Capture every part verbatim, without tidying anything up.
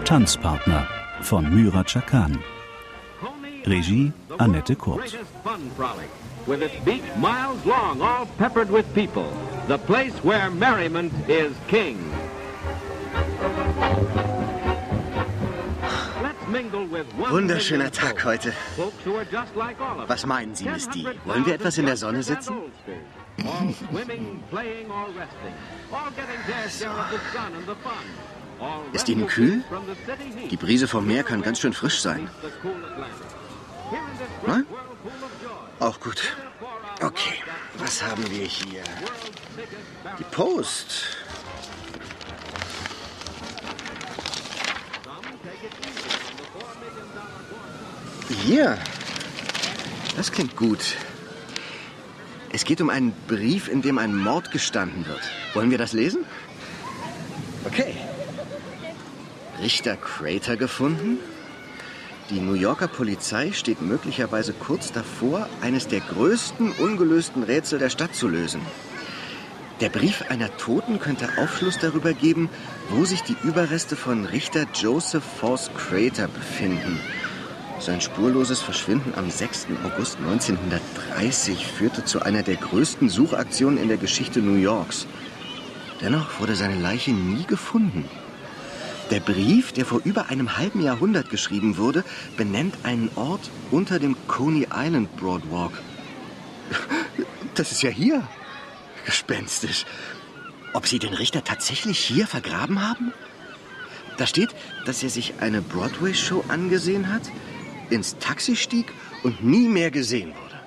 Tanzpartner von Myra Chakan. Regie Annette Kurt. With its beat miles long, all peppered with people. The place where merriment is king. Wunderschöner Tag heute. Was meinen Sie, Miss D? Wollen wir etwas in der Sonne sitzen? Ist Ihnen kühl? Die Brise vom Meer kann ganz schön frisch sein. Nein? Auch gut. Okay, was haben wir hier? Die Post. Hier. Das klingt gut. Es geht um einen Brief, in dem ein Mord gestanden wird. Wollen wir das lesen? Okay. Richter Crater gefunden? Die New Yorker Polizei steht möglicherweise kurz davor, eines der größten ungelösten Rätsel der Stadt zu lösen. Der Brief einer Toten könnte Aufschluss darüber geben, wo sich die Überreste von Richter Joseph Force Crater befinden. Sein spurloses Verschwinden am sechsten August neunzehnhundertdreißig führte zu einer der größten Suchaktionen in der Geschichte New Yorks. Dennoch wurde seine Leiche nie gefunden. Der Brief, der vor über einem halben Jahrhundert geschrieben wurde, benennt einen Ort unter dem Coney Island Boardwalk. Das ist ja hier. Gespenstisch. Ob Sie den Richter tatsächlich hier vergraben haben? Da steht, dass er sich eine Broadway-Show angesehen hat, ins Taxi stieg und nie mehr gesehen wurde.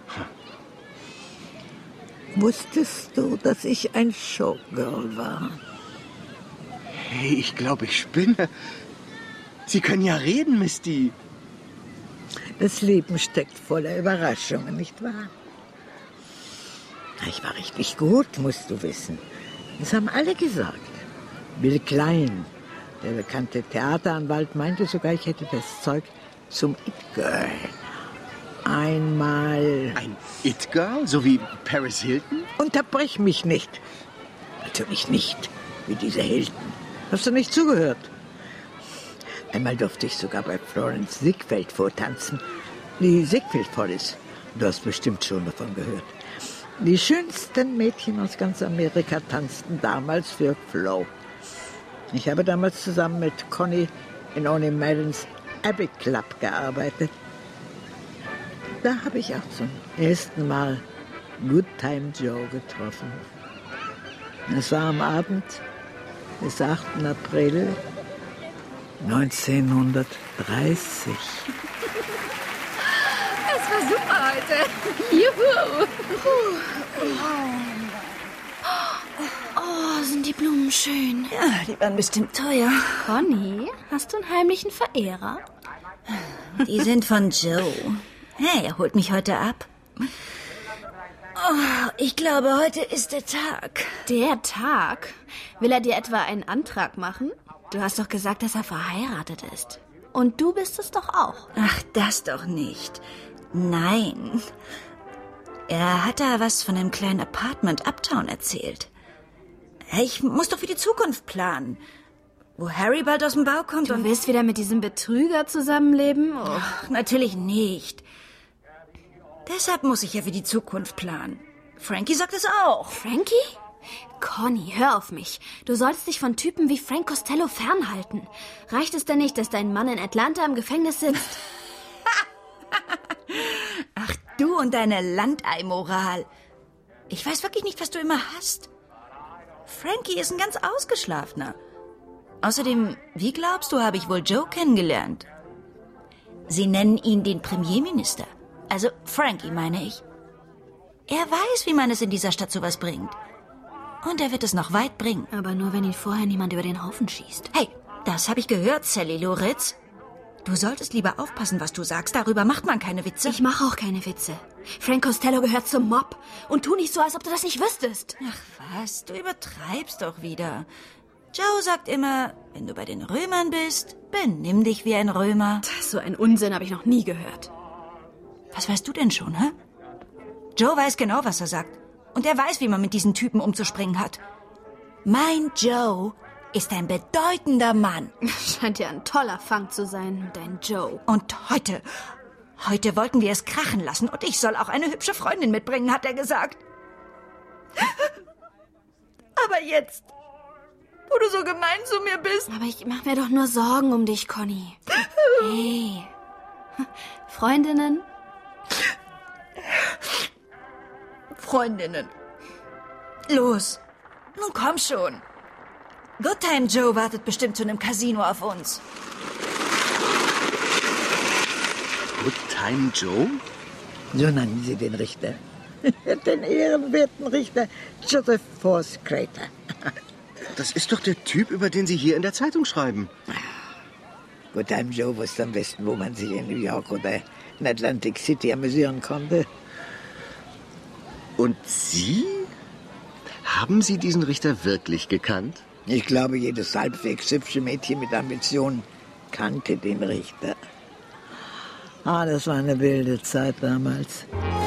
Hm. Wusstest du, dass ich ein Showgirl war? Hey, ich glaube, ich spinne. Sie können ja reden, Miss D. Das Leben steckt voller Überraschungen, nicht wahr? Ich war richtig gut, musst du wissen. Das haben alle gesagt. Bill Klein, der bekannte Theateranwalt, meinte sogar, ich hätte das Zeug zum It-Girl. Einmal... Ein It-Girl? So wie Paris Hilton? Unterbrech mich nicht. Natürlich nicht, wie diese Hilton. Hast du nicht zugehört? Einmal durfte ich sogar bei Florence Ziegfeld vortanzen. Die Ziegfeld Follies. Du hast bestimmt schon davon gehört. Die schönsten Mädchen aus ganz Amerika tanzten damals für Flo. Ich habe damals zusammen mit Connie in Oni Madens Abbey Club gearbeitet. Da habe ich auch zum ersten Mal Good Time Joe getroffen. Es war am Abend des achten April neunzehnhundertdreißig. Es war super heute. Juhu. Oh, sind die Blumen schön. Ja, die waren bestimmt teuer. Conny, hast du einen heimlichen Verehrer? Die sind von Joe. Hey, er holt mich heute ab. Oh, ich glaube, heute ist der Tag. Der Tag? Will er dir etwa einen Antrag machen? Du hast doch gesagt, dass er verheiratet ist. Und du bist es doch auch. Ach, das doch nicht. Nein. Er hat da was von einem kleinen Apartment Uptown erzählt. Ich muss doch für die Zukunft planen. Wo Harry bald aus dem Bau kommt du und... Du willst wieder mit diesem Betrüger zusammenleben? Oh. Ach, natürlich nicht. Deshalb muss ich ja für die Zukunft planen. Frankie sagt es auch. Frankie? Conny, hör auf mich. Du solltest dich von Typen wie Frank Costello fernhalten. Reicht es denn nicht, dass dein Mann in Atlanta im Gefängnis sitzt? Ach, du und deine Landei-Moral. Ich weiß wirklich nicht, was du immer hast. Frankie ist ein ganz Ausgeschlafener. Außerdem, wie glaubst du, habe ich wohl Joe kennengelernt? Sie nennen ihn den Premierminister. Also Frankie, meine ich. Er weiß, wie man es in dieser Stadt sowas bringt. Und er wird es noch weit bringen. Aber nur, wenn ihn vorher niemand über den Haufen schießt. Hey, das habe ich gehört, Sally Loritz. Du solltest lieber aufpassen, was du sagst. Darüber macht man keine Witze. Ich mache auch keine Witze. Frank Costello gehört zum Mob. Und tu nicht so, als ob du das nicht wüsstest. Ach was, du übertreibst doch wieder. Joe sagt immer, wenn du bei den Römern bist, benimm dich wie ein Römer. So einen Unsinn habe ich noch nie gehört. Was weißt du denn schon, hä? Joe weiß genau, was er sagt. Und er weiß, wie man mit diesen Typen umzuspringen hat. Mein Joe ist ein bedeutender Mann. Scheint ja ein toller Fang zu sein, dein Joe. Und heute, heute wollten wir es krachen lassen und ich soll auch eine hübsche Freundin mitbringen, hat er gesagt. Aber jetzt, wo du so gemein zu mir bist. Aber ich mache mir doch nur Sorgen um dich, Conny. Hey, Freundinnen? Freundinnen. Los, nun komm schon. Good Time Joe wartet bestimmt zu einem Casino auf uns. Good Time Joe? So nennen sie den Richter. Den ehrenwerten Richter Joseph Force Crater. Das ist doch der Typ, über den Sie hier in der Zeitung schreiben. Good Time Joe wusste am besten, wo man sich in New York oder in Atlantic City amüsieren konnte. Und Sie? Haben Sie diesen Richter wirklich gekannt? Ich glaube, jedes halbwegs hübsche Mädchen mit Ambitionen kannte den Richter. Ah, das war eine wilde Zeit damals.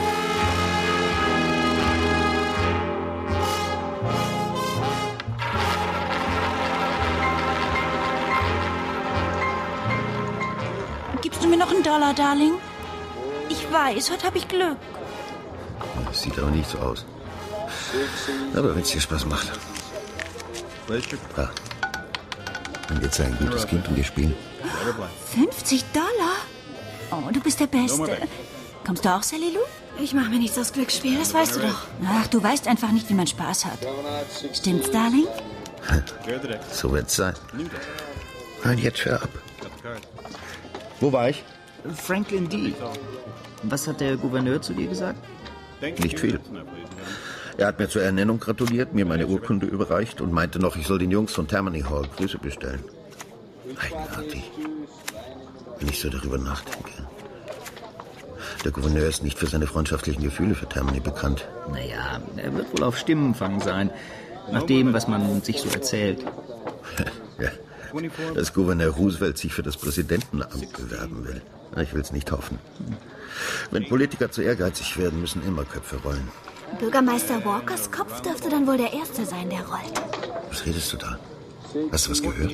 Gibst du mir noch einen Dollar, Darling? Ich weiß, heute habe ich Glück. Das sieht aber nicht so aus. Aber wenn es dir Spaß macht. Ah. Dann wird's ein gutes Kind und wir spielen. fünfzig Dollar? Oh, du bist der Beste. Kommst du auch, Sally Lou? Ich mache mir nichts aus Glücksspiel, das weißt du doch. Ach, du weißt einfach nicht, wie man Spaß hat. Stimmt's, Darling? So wird's sein. Nein, jetzt hör ab. Wo war ich? Franklin D. Was hat der Gouverneur zu dir gesagt? Nicht viel. Er hat mir zur Ernennung gratuliert, mir meine Urkunde überreicht und meinte noch, ich soll den Jungs von Tammany Hall Grüße bestellen. Eigenartig. Wenn ich so darüber nachdenke. Der Gouverneur ist nicht für seine freundschaftlichen Gefühle für Tammany bekannt. Naja, er wird wohl auf Stimmenfang sein. Nach dem, was man sich so erzählt. Ja, dass Gouverneur Roosevelt sich für das Präsidentenamt bewerben will. Ich will es nicht hoffen. Wenn Politiker zu ehrgeizig werden, müssen immer Köpfe rollen. Bürgermeister Walkers Kopf dürfte dann wohl der Erste sein, der rollt. Was redest du da? Hast du was gehört?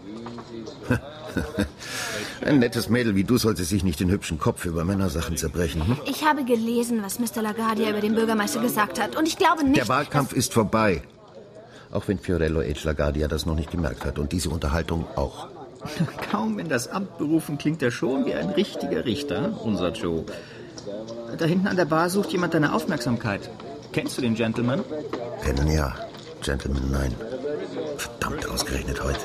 Ein nettes Mädel wie du sollte sich nicht den hübschen Kopf über Männersachen zerbrechen. Hm? Ich habe gelesen, was Mister LaGuardia über den Bürgermeister gesagt hat. Und ich glaube nicht... Der Wahlkampf ist vorbei. Auch wenn Fiorello H. LaGuardia das noch nicht gemerkt hat. Und diese Unterhaltung auch. Kaum in das Amt berufen, klingt er schon wie ein richtiger Richter, unser Joe. Da hinten an der Bar sucht jemand deine Aufmerksamkeit. Kennst du den Gentleman? Kennen ja. Gentleman, nein. Verdammt, ausgerechnet heute.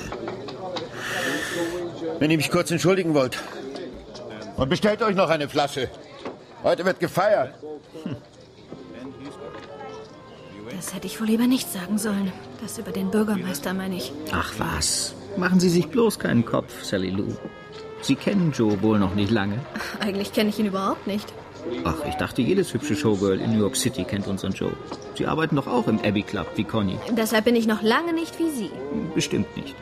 Wenn ihr mich kurz entschuldigen wollt. Und bestellt euch noch eine Flasche. Heute wird gefeiert. Hm. Das hätte ich wohl lieber nicht sagen sollen. Das über den Bürgermeister, meine ich. Ach was. Machen Sie sich bloß keinen Kopf, Sally Lou. Sie kennen Joe wohl noch nicht lange. Eigentlich kenne ich ihn überhaupt nicht. Ach, ich dachte, jedes hübsche Showgirl in New York City kennt unseren Joe. Sie arbeiten doch auch im Abbey Club wie Conny. Deshalb bin ich noch lange nicht wie Sie. Bestimmt nicht.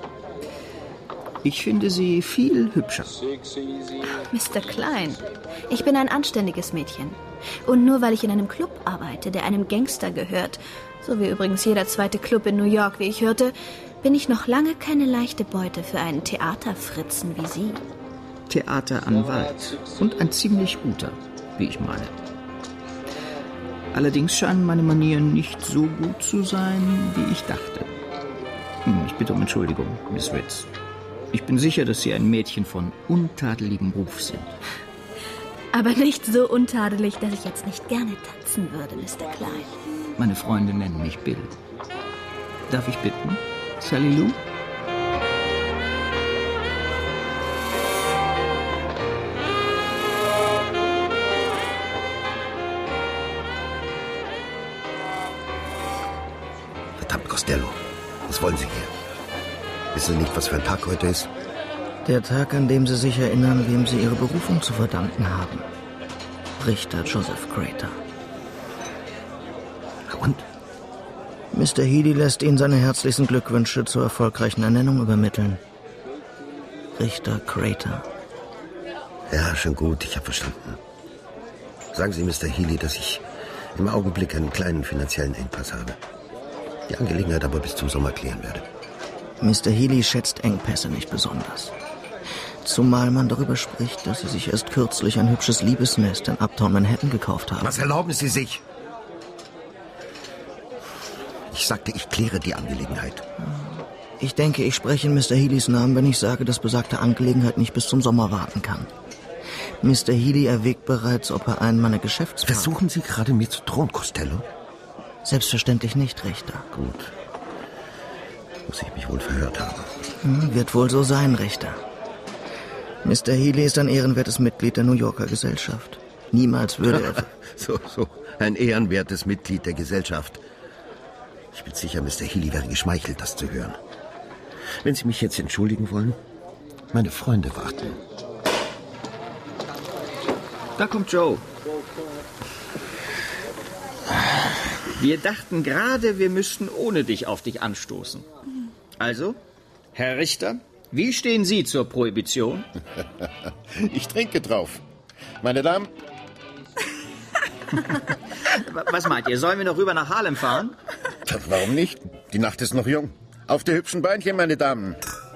Ich finde Sie viel hübscher. Mister Klein, ich bin ein anständiges Mädchen. Und nur weil ich in einem Club arbeite, der einem Gangster gehört, so wie übrigens jeder zweite Club in New York, wie ich hörte, bin ich noch lange keine leichte Beute für einen Theaterfritzen wie Sie. Theateranwalt. Und ein ziemlich guter, wie ich meine. Allerdings scheinen meine Manieren nicht so gut zu sein, wie ich dachte. Hm, ich bitte um Entschuldigung, Miss Ritz. Ich bin sicher, dass Sie ein Mädchen von untadeligem Ruf sind. Aber nicht so untadelig, dass ich jetzt nicht gerne tanzen würde, Mister Klein. Meine Freunde nennen mich Bill. Darf ich bitten, Sally Lou? Verdammt, Costello. Was wollen Sie hier? Wissen Sie nicht, was für ein Tag heute ist? Der Tag, an dem Sie sich erinnern, wem Sie Ihre Berufung zu verdanken haben. Richter Joseph Crater. Und? Mister Healy lässt Ihnen seine herzlichsten Glückwünsche zur erfolgreichen Ernennung übermitteln. Richter Crater. Ja, schon gut, ich habe verstanden. Sagen Sie Mister Healy, dass ich im Augenblick einen kleinen finanziellen Engpass habe. Die Angelegenheit aber bis zum Sommer klären werde. Mister Healy schätzt Engpässe nicht besonders. Zumal man darüber spricht, dass Sie sich erst kürzlich ein hübsches Liebesnest in Uptown Manhattan gekauft haben. Was erlauben Sie sich? Ich sagte, ich kläre die Angelegenheit. Ich denke, ich spreche in Mister Healys Namen, wenn ich sage, dass besagte Angelegenheit nicht bis zum Sommer warten kann. Mister Healy erwägt bereits, ob er einen meiner Geschäftspartner... Versuchen Sie gerade, mir zu drohen, Costello? Selbstverständlich nicht, Richter. Gut. Muss ich mich wohl verhört haben. Hm, wird wohl so sein, Richter. Mister Healy ist ein ehrenwertes Mitglied der New Yorker Gesellschaft. Niemals würde er... so, so, ein ehrenwertes Mitglied der Gesellschaft. Ich bin sicher, Mister Healy wäre geschmeichelt, das zu hören. Wenn Sie mich jetzt entschuldigen wollen, meine Freunde warten. Da kommt Joe. Wir dachten gerade, wir müssten ohne dich auf dich anstoßen. Also, Herr Richter, wie stehen Sie zur Prohibition? Ich trinke drauf. Meine Damen... Was meint ihr, sollen wir noch rüber nach Harlem fahren? Warum nicht? Die Nacht ist noch jung. Auf die hübschen Beinchen, meine Damen.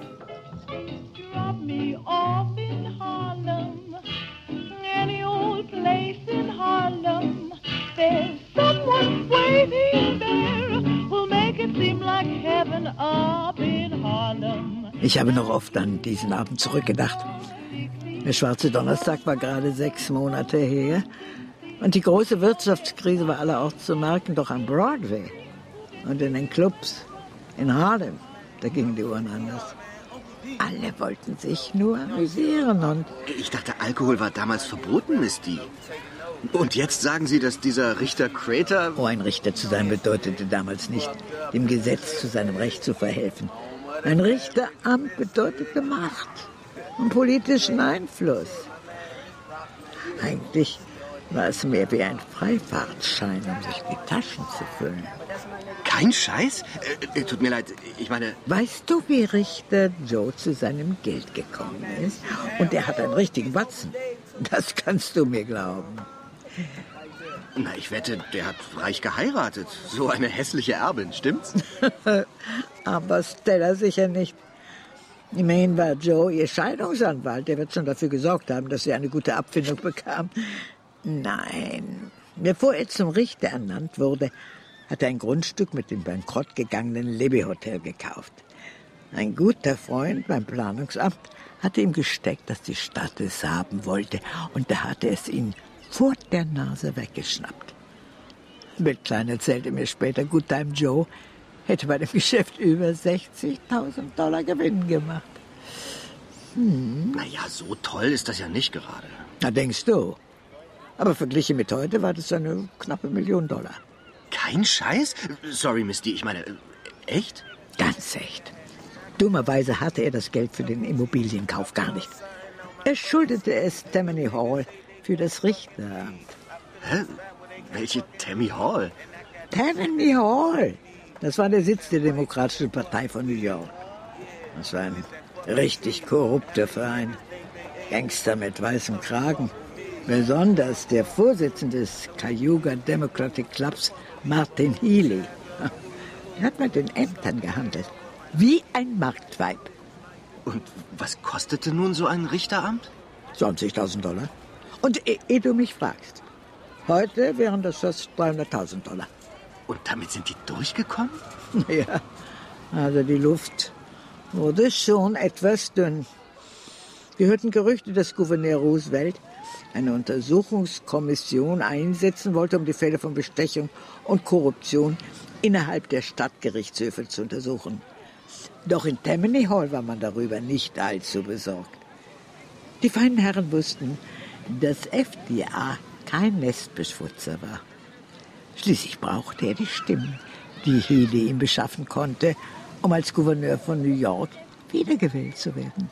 Ich habe noch oft an diesen Abend zurückgedacht. Der schwarze Donnerstag war gerade sechs Monate her. Und die große Wirtschaftskrise war allerorts zu merken, doch am Broadway und in den Clubs in Harlem, da gingen die Uhren anders. Alle wollten sich nur amüsieren und... Ich dachte, Alkohol war damals verboten, Misty. Und jetzt sagen Sie, dass dieser Richter Crater... Oh, ein Richter zu sein bedeutete damals nicht, dem Gesetz zu seinem Recht zu verhelfen. Ein Richteramt bedeutete Macht und politischen Einfluss. Eigentlich war es mehr wie ein Freifahrtschein, um sich die Taschen zu füllen. Kein Scheiß? Äh, tut mir leid, ich meine... Weißt du, wie Richter Joe zu seinem Geld gekommen ist? Und er hat einen richtigen Batzen. Das kannst du mir glauben. Na, ich wette, der hat reich geheiratet. So eine hässliche Erbin, stimmt's? Aber Stella sicher nicht. Immerhin war Joe ihr Scheidungsanwalt. Der wird schon dafür gesorgt haben, dass sie eine gute Abfindung bekam. Nein, bevor er zum Richter ernannt wurde, hat er ein Grundstück mit dem bankrott gegangenen Libby Hotel gekauft. Ein guter Freund beim Planungsamt hatte ihm gesteckt, dass die Stadt es haben wollte. Und da hatte es ihn vor der Nase weggeschnappt. Bill Klein erzählte mir später, Good Time Joe hätte bei dem Geschäft über sechzigtausend Dollar Gewinn gemacht. Hm. Naja, so toll ist das ja nicht gerade. Na, denkst du? Aber verglichen mit heute war das eine knappe Million Dollar. Kein Scheiß? Sorry, Misty, ich meine, echt? Ganz echt. Dummerweise hatte er das Geld für den Immobilienkauf gar nicht. Er schuldete es Tammany Hall für das Richteramt. Hä? Welche Tammy Hall? Tammany Hall. Das war der Sitz der Demokratischen Partei von New York. Das war ein richtig korrupter Verein. Gangster mit weißem Kragen. Besonders der Vorsitzende des Cayuga Democratic Clubs, Martin Healy. Er hat mit den Ämtern gehandelt. Wie ein Marktweib. Und was kostete nun so ein Richteramt? zwanzigtausend Dollar. Und eh, eh du mich fragst, heute wären das fast dreihunderttausend Dollar. Und damit sind die durchgekommen? Ja, also die Luft wurde schon etwas dünn. Wir hörten Gerüchte, dass Gouverneur Roosevelt eine Untersuchungskommission einsetzen wollte, um die Fälle von Bestechung und Korruption innerhalb der Stadtgerichtshöfe zu untersuchen. Doch in Tammany Hall war man darüber nicht allzu besorgt. Die feinen Herren wussten, dass F D R kein Nestbeschmutzer war. Schließlich brauchte er die Stimmen, die Healy ihm beschaffen konnte, um als Gouverneur von New York wiedergewählt zu werden.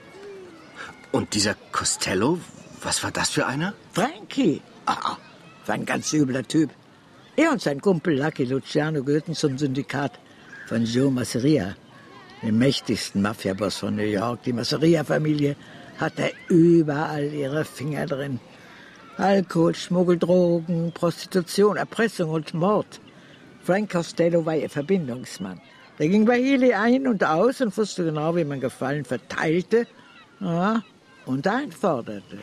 Und dieser Costello, was war das für einer? Frankie. Ah, war ein ganz übler Typ. Er und sein Kumpel Lucky Luciano gehörten zum Syndikat von Joe Masseria, dem mächtigsten Mafiaboss von New York. Die Masseria-Familie hatte überall ihre Finger drin. Alkohol, Schmuggel, Drogen, Prostitution, Erpressung und Mord. Frank Costello war ihr Verbindungsmann. Der ging bei Healy ein und aus und wusste genau, wie man Gefallen verteilte, ja, und einforderte.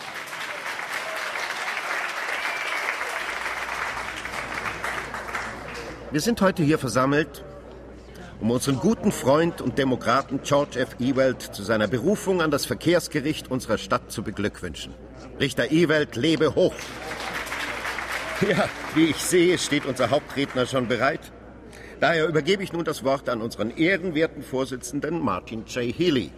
Wir sind heute hier versammelt, um unseren guten Freund und Demokraten George F. Ewald zu seiner Berufung an das Verkehrsgericht unserer Stadt zu beglückwünschen. Richter Ewald lebe hoch! Ja, wie ich sehe, steht unser Hauptredner schon bereit. Daher übergebe ich nun das Wort an unseren ehrenwerten Vorsitzenden Martin J. Healy.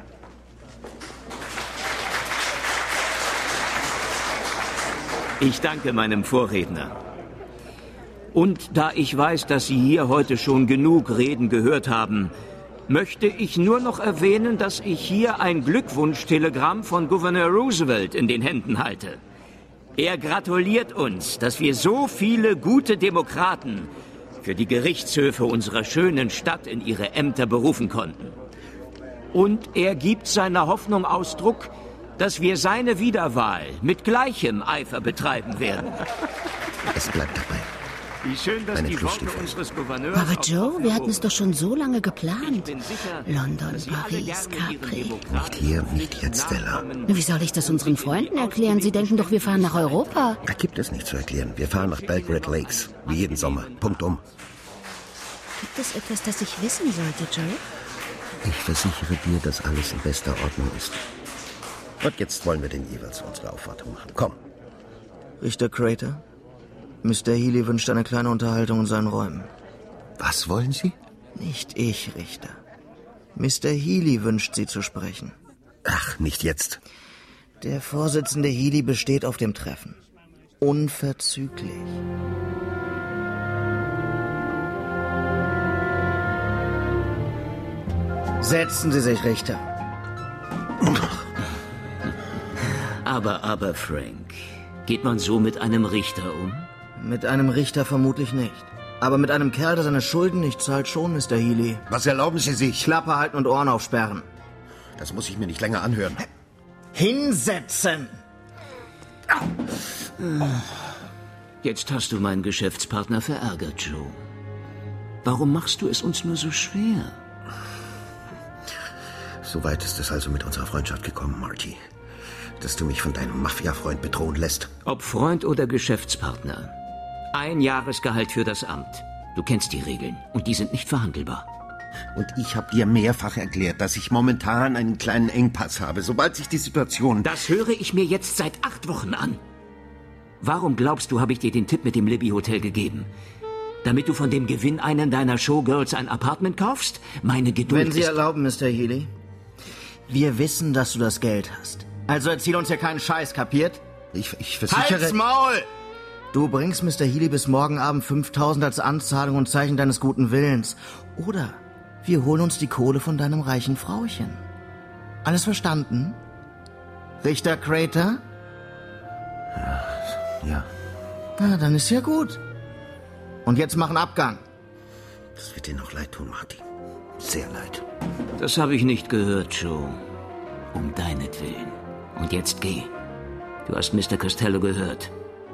Ich danke meinem Vorredner. Und da ich weiß, dass Sie hier heute schon genug Reden gehört haben, möchte ich nur noch erwähnen, dass ich hier ein Glückwunschtelegramm von Gouverneur Roosevelt in den Händen halte. Er gratuliert uns, dass wir so viele gute Demokraten für die Gerichtshöfe unserer schönen Stadt in ihre Ämter berufen konnten. Und er gibt seiner Hoffnung Ausdruck, dass wir seine Wiederwahl mit gleichem Eifer betreiben werden. Es bleibt dabei. Wie schön, dass Meine die Worte unseres Gouverneurs... Aber Joe, wir hatten es doch schon so lange geplant. Sicher, London, Paris, Capri. Nicht hier, nicht jetzt, Stella. Wie soll ich das unseren Freunden erklären? Sie denken doch, wir fahren nach Europa. Da gibt es nichts zu erklären. Wir fahren nach Belgrade Lakes, wie jeden Sommer. Punktum. Gibt es etwas, das ich wissen sollte, Joe? Ich versichere dir, dass alles in bester Ordnung ist. Und jetzt wollen wir den Ewalds unsere Aufwartung machen. Komm. Richter Crater, Mister Healy wünscht eine kleine Unterhaltung in seinen Räumen. Was wollen Sie? Nicht ich, Richter. Mister Healy wünscht Sie zu sprechen. Ach, nicht jetzt. Der Vorsitzende Healy besteht auf dem Treffen. Unverzüglich. Setzen Sie sich, Richter. Aber, aber, Frank, geht man so mit einem Richter um? Mit einem Richter vermutlich nicht. Aber mit einem Kerl, der seine Schulden nicht zahlt, schon, Mister Healy. Was erlauben Sie sich? Klappe halten und Ohren aufsperren. Das muss ich mir nicht länger anhören. Hinsetzen! Jetzt hast du meinen Geschäftspartner verärgert, Joe. Warum machst du es uns nur so schwer? So weit ist es also mit unserer Freundschaft gekommen, Marty. Dass du mich von deinem Mafia-Freund bedrohen lässt. Ob Freund oder Geschäftspartner. Ein Jahresgehalt für das Amt. Du kennst die Regeln und die sind nicht verhandelbar. Und ich habe dir mehrfach erklärt, dass ich momentan einen kleinen Engpass habe, sobald sich die Situation... Das höre ich mir jetzt seit acht Wochen an. Warum glaubst du, habe ich dir den Tipp mit dem Libby Hotel gegeben? Damit du von dem Gewinn einen deiner Showgirls ein Apartment kaufst? Meine Geduld Wenn Sie ist... erlauben, Mister Healy. Wir wissen, dass du das Geld hast. Also erzähl uns ja keinen Scheiß, kapiert? Ich, ich versichere... Halt's Maul! Du bringst Mister Healy bis morgen Abend fünftausend als Anzahlung und Zeichen deines guten Willens. Oder wir holen uns die Kohle von deinem reichen Frauchen. Alles verstanden? Richter Crater? Ja. Ja. Na, dann ist ja gut. Und jetzt machen Abgang. Das wird dir noch leid tun, Marty. Sehr leid. Das habe ich nicht gehört, Joe. Um deinetwillen. Und jetzt geh. Du hast Mister Costello gehört.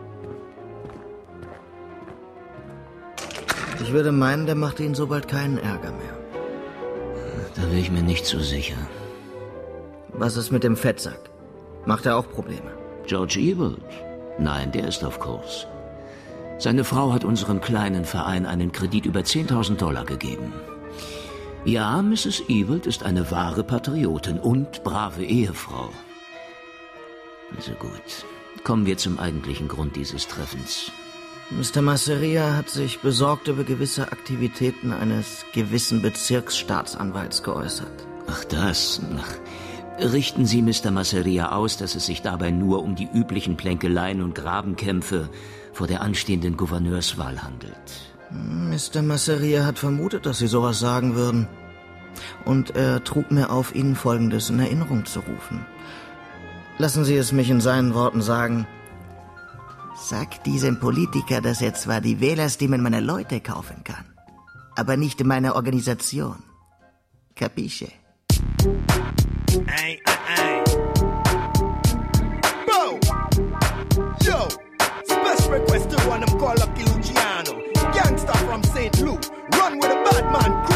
Ich würde meinen, der macht Ihnen so bald keinen Ärger mehr. Da bin ich mir nicht so sicher. Was ist mit dem Fettsack? Macht er auch Probleme? George Ewald? Nein, der ist auf Kurs. Seine Frau hat unserem kleinen Verein einen Kredit über zehntausend Dollar gegeben. Ja, Misses Ewald ist eine wahre Patriotin und brave Ehefrau. Also gut, kommen wir zum eigentlichen Grund dieses Treffens. Mister Masseria hat sich besorgt über gewisse Aktivitäten eines gewissen Bezirksstaatsanwalts geäußert. Ach das, ach. Richten Sie Mister Masseria aus, dass es sich dabei nur um die üblichen Plänkeleien und Grabenkämpfe vor der anstehenden Gouverneurswahl handelt. Mister Masseria hat vermutet, dass Sie sowas sagen würden. Und er trug mir auf, Ihnen Folgendes in Erinnerung zu rufen. Lassen Sie es mich in seinen Worten sagen. Sag diesem Politiker, dass er zwar die Wählerstimmen meiner Leute kaufen kann, aber nicht meine Organisation. Capisce? Ay, ay, ay. Bo! Yo! Special request to one of them called Lucky Luciano. Gangster from Saint Luke. Run with a bad man.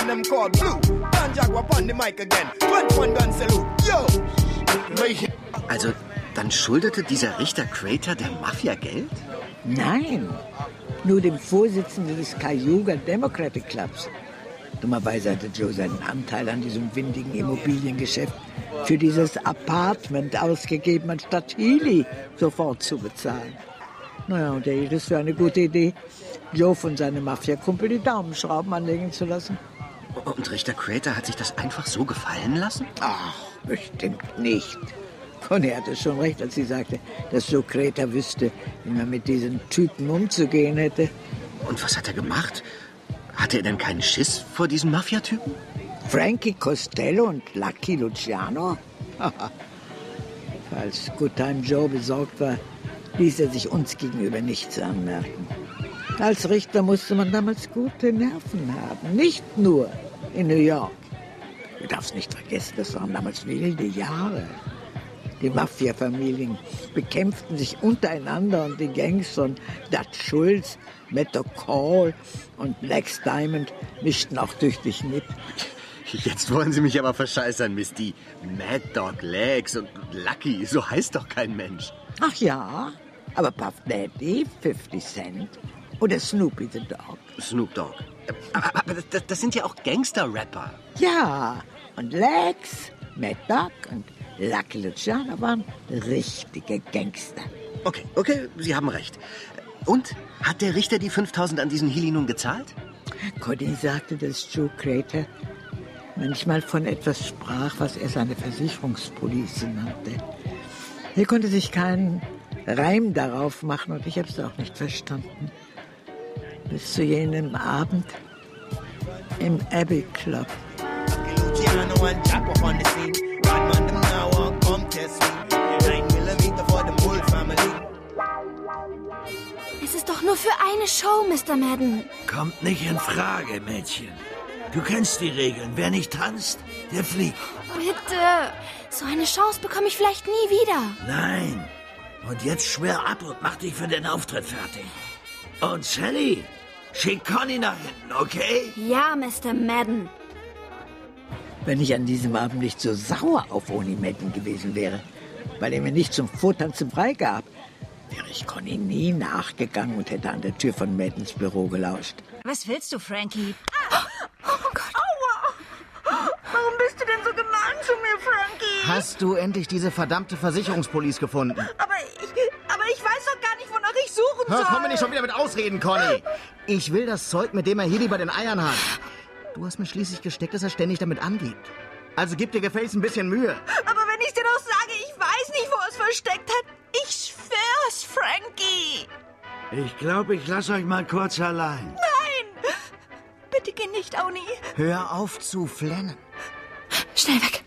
them called Blue. Don Jaguar on the mic again. twenty-one gun salute. Yo! Also, dann schuldete dieser Richter Crater der Mafia Geld? Nein, nur dem Vorsitzenden des Cayuga Democratic Clubs. Dummerweise hatte Joe seinen Anteil an diesem windigen Immobiliengeschäft für dieses Apartment ausgegeben, anstatt Healy sofort zu bezahlen. Naja, und er hielt es für eine gute Idee, Joe von seinem Mafia-Kumpel die Daumenschrauben anlegen zu lassen. Und Richter Crater hat sich das einfach so gefallen lassen? Ach, bestimmt nicht. Conny hatte schon recht, als sie sagte, dass Joe Crater wüsste, wie man mit diesen Typen umzugehen hätte. Und was hat er gemacht? Hatte er denn keinen Schiss vor diesen Mafia-Typen? Frankie Costello und Lucky Luciano? Falls Good Time Joe besorgt war, ließ er sich uns gegenüber nichts anmerken. Als Richter musste man damals gute Nerven haben, nicht nur in New York. Du darfst nicht vergessen, das waren damals wilde Jahre. Die Mafia-Familien bekämpften sich untereinander und die Gangs von Dutch Schultz, Matt O'Call und Lex Diamond mischten auch tüchtig mit. Jetzt wollen Sie mich aber verscheißern, Miss D. Mad Dog Legs und Lucky, so heißt doch kein Mensch. Ach ja, aber Puff Daddy, fifty Cent oder Snoopy the Dog. Snoop Dogg. Aber, aber das, das sind ja auch Gangster-Rapper. Ja, und Lex, Mad Dog und Lucky Luciano waren richtige Gangster. Okay, okay, Sie haben recht. Und, hat der Richter die fünftausend an diesen Healy nun gezahlt? Cody sagte, dass Joe Crater manchmal von etwas sprach, was er seine Versicherungspolice nannte. Er konnte sich keinen Reim darauf machen und ich habe es auch nicht verstanden. Bis zu jenem Abend im Abbey Club. Luciano and Jaguar on the scene. Bad man, them now won't come test me. Nine millimeter for the whole family. Es ist doch nur für eine Show, Mister Madden. Kommt nicht in Frage, Mädchen. Du kennst die Regeln. Wer nicht tanzt, der fliegt. Bitte. So eine Chance bekomme ich vielleicht nie wieder. Nein. Und jetzt schwör ab und mach dich für den Auftritt fertig. Und Sally, schick Conny nach hinten, okay? Ja, Mister Madden. Wenn ich an diesem Abend nicht so sauer auf Oni Madden gewesen wäre, weil er mir nicht zum Vortanzen freigab, wäre ich Conny nie nachgegangen und hätte an der Tür von Maddens Büro gelauscht. Was willst du, Frankie? Ah! Oh Gott. Aua! Warum bist du denn so gemein zu mir, Frankie? Hast du endlich diese verdammte Versicherungspolice gefunden? Aber ich, aber ich weiß doch gar nicht, wonach ich suchen soll. Hör, komm mir nicht schon wieder mit Ausreden, Conny. Ich will das Zeug, mit dem er Healy bei den Eiern hat. Du hast mir schließlich gesteckt, dass er ständig damit angibt. Also gib dir gefälligst ein bisschen Mühe. Aber wenn ich dir doch sage, ich weiß nicht, wo er es versteckt hat. Ich schwör's, Frankie. Ich glaube, ich lasse euch mal kurz allein. Nein! Bitte geh nicht, Oni. Hör auf zu flennen. Schnell weg.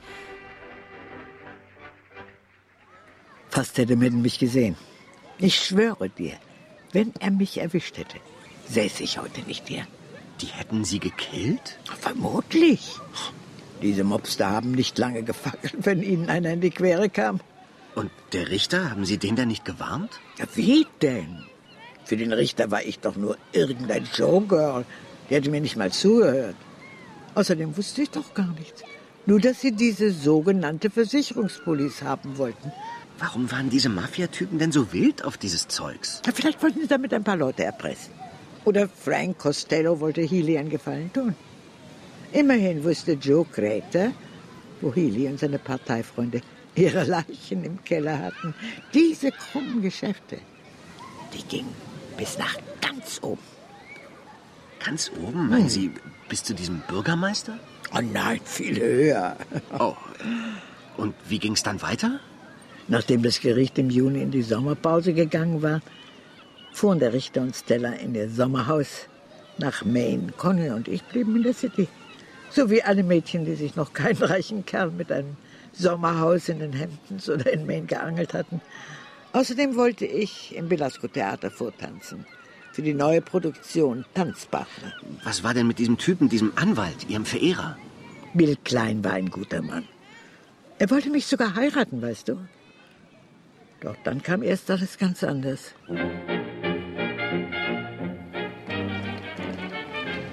Fast hätte Madden mich gesehen. Ich schwöre dir, wenn er mich erwischt hätte, säße ich heute nicht hier. Die hätten Sie gekillt? Vermutlich. Diese Mobster haben nicht lange gefackelt, wenn ihnen einer in die Quere kam. Und der Richter, haben Sie den dann nicht gewarnt? Ja, wie denn? Für den Richter war ich doch nur irgendein Showgirl. Der hätte mir nicht mal zugehört. Außerdem wusste ich doch gar nichts. Nur, dass sie diese sogenannte Versicherungspolice haben wollten. Warum waren diese Mafia-Typen denn so wild auf dieses Zeugs? Ja, vielleicht wollten sie damit ein paar Leute erpressen. Oder Frank Costello wollte Healy einen Gefallen tun. Immerhin wusste Joe Crater, wo Healy und seine Parteifreunde ihre Leichen im Keller hatten. Diese krummen Geschäfte, die gingen bis nach ganz oben. Ganz oben, meinen hm. Sie, bis zu diesem Bürgermeister? Oh nein, viel höher. Oh, und wie ging's dann weiter? Nachdem das Gericht im Juni in die Sommerpause gegangen war, fuhren der Richter und Stella in ihr Sommerhaus nach Maine. Conny und ich blieben in der City. So wie alle Mädchen, die sich noch keinen reichen Kerl mit einem Sommerhaus in den Hamptons oder in Maine geangelt hatten. Außerdem wollte ich im Belasco-Theater vortanzen. Für die neue Produktion Tanzpartner. Was war denn mit diesem Typen, diesem Anwalt, Ihrem Verehrer? Bill Klein war ein guter Mann. Er wollte mich sogar heiraten, weißt du. Doch dann kam erst alles ganz anders. Äh,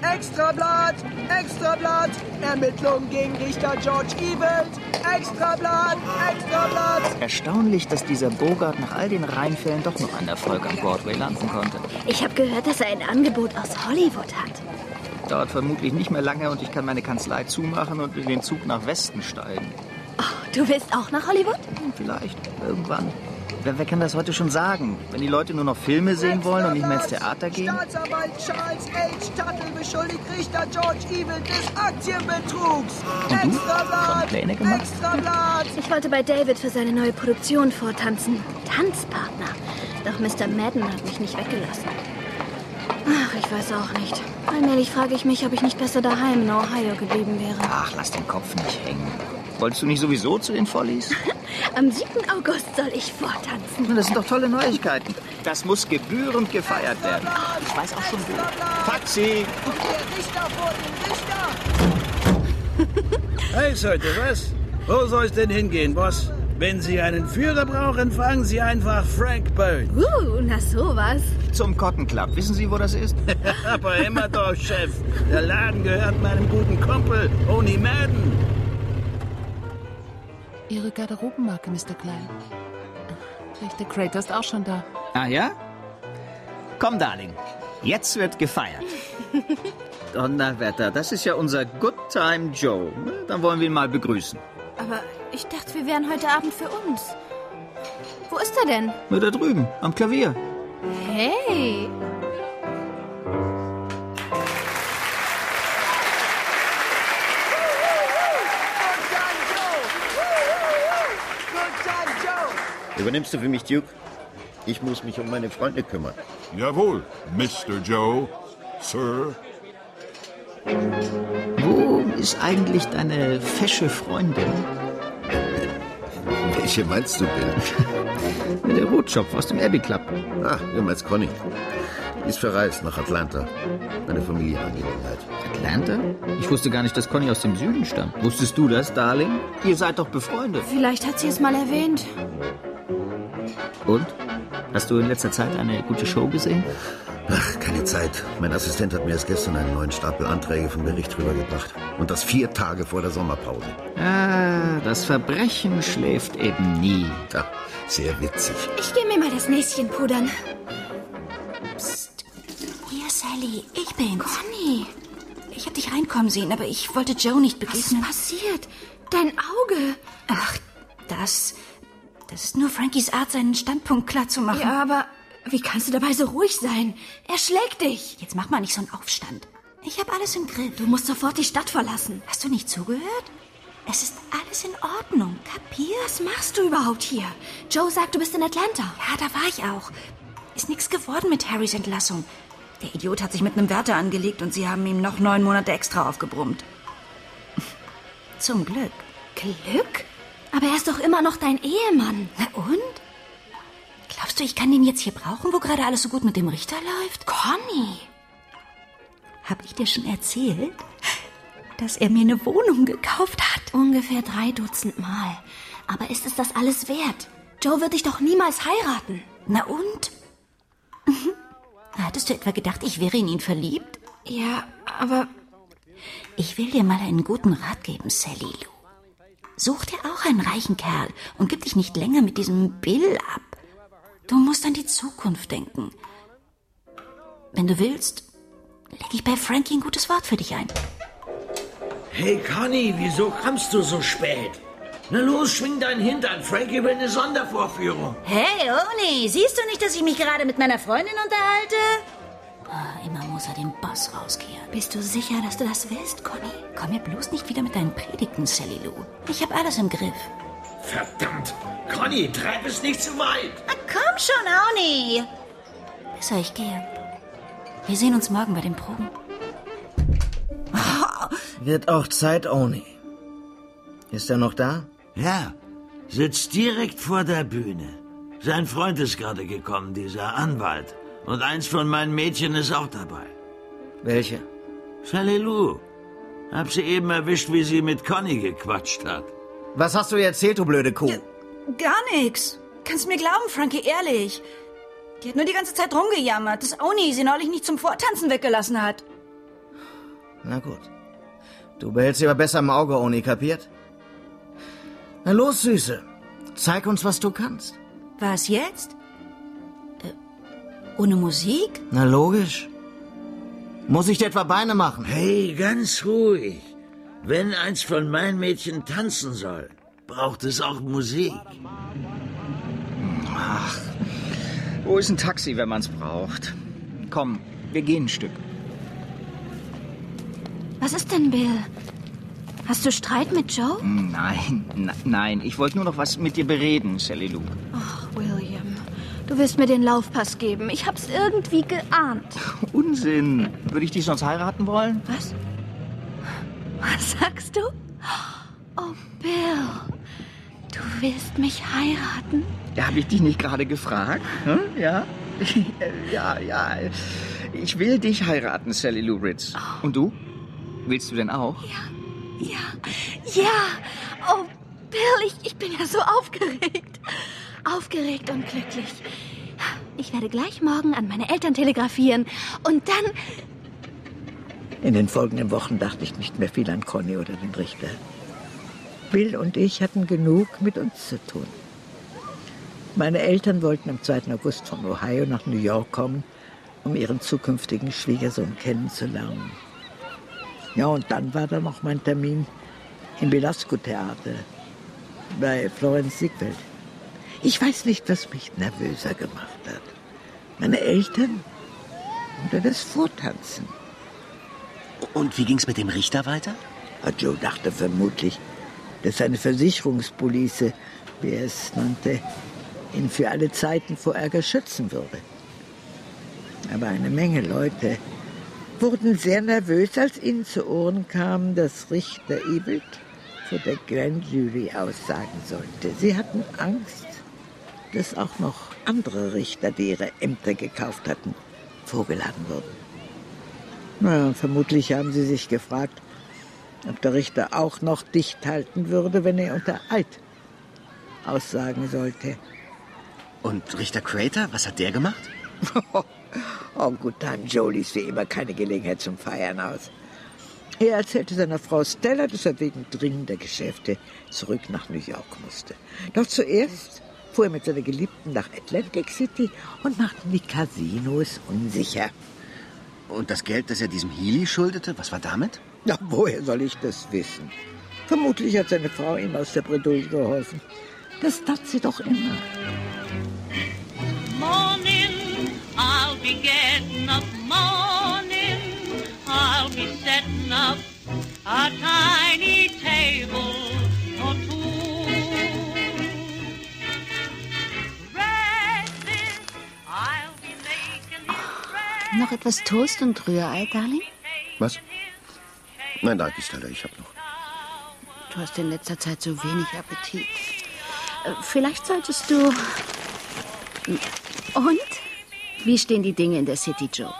Extrablatt, Extrablatt, Ermittlungen gegen Richter George Evelt, Extrablatt, Extrablatt. Erstaunlich, dass dieser Bogart nach all den Rheinfällen doch noch einen Erfolg am Broadway landen konnte. Ich habe gehört, dass er ein Angebot aus Hollywood hat. Dauert vermutlich nicht mehr lange und ich kann meine Kanzlei zumachen und in den Zug nach Westen steigen. Oh, du willst auch nach Hollywood? Vielleicht, irgendwann. Wer, wer kann das heute schon sagen? Wenn die Leute nur noch Filme sehen wollen und nicht mehr ins Theater gehen? Staatsanwalt Charles H. Tuttle beschuldigt Richter George Evelt des Aktienbetrugs. Und du? Extrablatt, Schon Pläne gemacht? Extrablatt. Ich wollte bei David für seine neue Produktion vortanzen. Tanzpartner. Doch Mister Madden hat mich nicht weggelassen. Ach, ich weiß auch nicht. Allmählich frage ich mich, ob ich nicht besser daheim in Ohio geblieben wäre. Ach, lass den Kopf nicht hängen. Wolltest du nicht sowieso zu den Follies? Am siebten August soll ich vortanzen. Das sind doch tolle Neuigkeiten. Das muss gebührend gefeiert werden. Ich weiß auch schon wo. Taxi! Und der Richter vor dem Richter. Hey, Leute, was? Wo soll es denn hingehen, Boss? Wenn Sie einen Führer brauchen, fragen Sie einfach Frank Byrne. Uh, na sowas. Zum Cotton Club. Wissen Sie, wo das ist? Aber immer doch, Chef. Der Laden gehört meinem guten Kumpel, Oni Madden. Ihre Garderobenmarke, Mister Klein. Richter Crater ist auch schon da. Ah ja? Komm, Darling. Jetzt wird gefeiert. Donnerwetter, das ist ja unser Good Time Joe. Dann wollen wir ihn mal begrüßen. Aber ich dachte, wir wären heute Abend für uns. Wo ist er denn? Nur da drüben, am Klavier. Hey! Übernimmst du für mich, Duke? Ich muss mich um meine Freunde kümmern. Jawohl, Mister Joe, Sir. Wo ist eigentlich deine fesche Freundin? Welche meinst du, Bill? Mit der Rotschopf aus dem Abbey Club. Ah, du meinst Conny. Die ist verreist nach Atlanta. Eine Familienangelegenheit. Atlanta? Ich wusste gar nicht, dass Conny aus dem Süden stammt. Wusstest du das, Darling? Ihr seid doch befreundet. Vielleicht hat sie es mal erwähnt. Und? Hast du in letzter Zeit eine gute Show gesehen? Ach, keine Zeit. Mein Assistent hat mir erst gestern einen neuen Stapel Anträge vom Gericht rübergebracht. Und das vier Tage vor der Sommerpause. Ah, das Verbrechen schläft eben nie. Ja, sehr witzig. Ich gehe mir mal das Näschen pudern. Psst. Hier, Sally, ich bin's. Conny. Ich hab dich reinkommen sehen, aber ich wollte Joe nicht begegnen. Was ist passiert? Dein Auge. Ach, das... Das ist nur Frankies Art, seinen Standpunkt klar zu machen. Ja, aber wie kannst du dabei so ruhig sein? Er schlägt dich. Jetzt mach mal nicht so einen Aufstand. Ich habe alles im Griff. Du musst sofort die Stadt verlassen. Hast du nicht zugehört? Es ist alles in Ordnung. Kapier? Was machst du überhaupt hier? Joe sagt, du bist in Atlanta. Ja, da war ich auch. Ist nichts geworden mit Harrys Entlassung. Der Idiot hat sich mit einem Wärter angelegt und sie haben ihm noch neun Monate extra aufgebrummt. Zum Glück. Glück? Aber er ist doch immer noch dein Ehemann. Na und? Glaubst du, ich kann den jetzt hier brauchen, wo gerade alles so gut mit dem Richter läuft? Conny! Hab ich dir schon erzählt, dass er mir eine Wohnung gekauft hat? Ungefähr drei Dutzend Mal. Aber ist es das alles wert? Joe wird dich doch niemals heiraten. Na und? Mhm. Hattest du etwa gedacht, ich wäre in ihn verliebt? Ja, aber... Ich will dir mal einen guten Rat geben, Sally Lou. Such dir auch einen reichen Kerl und gib dich nicht länger mit diesem Bill ab. Du musst an die Zukunft denken. Wenn du willst, lege ich bei Frankie ein gutes Wort für dich ein. Hey, Conny, wieso kommst du so spät? Na los, schwing deinen Hintern. Frankie will eine Sondervorführung. Hey, Oni, siehst du nicht, dass ich mich gerade mit meiner Freundin unterhalte? Oh, immer muss er den Boss rauskehren. Bist du sicher, dass du das willst, Conny? Komm mir bloß nicht wieder mit deinen Predigten, Sally Lou. Ich hab alles im Griff. Verdammt! Conny, treib es nicht zu weit! Na komm schon, Oni! Besser, ich gehe. Wir sehen uns morgen bei den Proben. Wird auch Zeit, Oni. Ist er noch da? Ja, sitzt direkt vor der Bühne. Sein Freund ist gerade gekommen, dieser Anwalt. Und eins von meinen Mädchen ist auch dabei. Welche? Sally Lou. Hab sie eben erwischt, wie sie mit Conny gequatscht hat. Was hast du ihr erzählt, du blöde Kuh? Ja, gar nix. Kannst du mir glauben, Frankie, ehrlich. Die hat nur die ganze Zeit rumgejammert, dass Oni sie neulich nicht zum Vortanzen weggelassen hat. Na gut. Du behältst sie aber besser im Auge, Oni, kapiert? Na los, Süße. Zeig uns, was du kannst. Was jetzt? Äh, ohne Musik? Na logisch. Muss ich dir etwa Beine machen? Hey, ganz ruhig. Wenn eins von meinen Mädchen tanzen soll, braucht es auch Musik. Ach, wo ist ein Taxi, wenn man's braucht? Komm, wir gehen ein Stück. Was ist denn, Bill? Hast du Streit mit Joe? Nein, na, nein. Ich wollte nur noch was mit dir bereden, Sally Lou. Ach, William. Du willst mir den Laufpass geben. Ich hab's irgendwie geahnt. Unsinn. Würde ich dich sonst heiraten wollen? Was? Was sagst du? Oh, Bill. Du willst mich heiraten? Ja, habe ich dich nicht gerade gefragt? Hm? Ja? ja, ja. Ich will dich heiraten, Sally Lou Ritz. Oh. Und du? Willst du denn auch? Ja, ja, ja. Oh, Bill, ich, ich bin ja so aufgeregt. Aufgeregt und glücklich. Ich werde gleich morgen an meine Eltern telegrafieren und dann... In den folgenden Wochen dachte ich nicht mehr viel an Conny oder den Richter. Bill und ich hatten genug mit uns zu tun. Meine Eltern wollten am zweiten August von Ohio nach New York kommen, um ihren zukünftigen Schwiegersohn kennenzulernen. Ja, und dann war da noch mein Termin im Belasco-Theater bei Florence Ziegfeld. Ich weiß nicht, was mich nervöser gemacht hat. Meine Eltern oder das Vortanzen. Und wie ging's mit dem Richter weiter? Joe dachte vermutlich, dass seine Versicherungspolice, wie er es nannte, ihn für alle Zeiten vor Ärger schützen würde. Aber eine Menge Leute wurden sehr nervös, als ihnen zu Ohren kam, dass Richter Ewald vor der Grand Jury aussagen sollte. Sie hatten Angst, dass auch noch andere Richter, die ihre Ämter gekauft hatten, vorgeladen wurden. Na, vermutlich haben sie sich gefragt, ob der Richter auch noch dicht halten würde, wenn er unter Eid aussagen sollte. Und Richter Crater, was hat der gemacht? Oh gut, dann Joe ließ wie immer keine Gelegenheit zum Feiern aus. Er erzählte seiner Frau Stella, dass er wegen dringender Geschäfte zurück nach New York musste. Doch zuerst fuhr er mit seiner Geliebten nach Atlantic City und machte die Casinos unsicher. Und das Geld, das er diesem Healy schuldete, was war damit? Na, woher soll ich das wissen? Vermutlich hat seine Frau ihm aus der Bredouille geholfen. Das tat sie doch immer. Morning, I'll be getting up. Morning, I'll be setting up a tiny table for two. Breakfast, I'll be making it. Noch etwas Toast und Rührei, Darling? Was? Nein, danke, Stella, ich hab noch. Du hast in letzter Zeit so wenig Appetit. Vielleicht solltest du... Und? Wie stehen die Dinge in der City, Joe?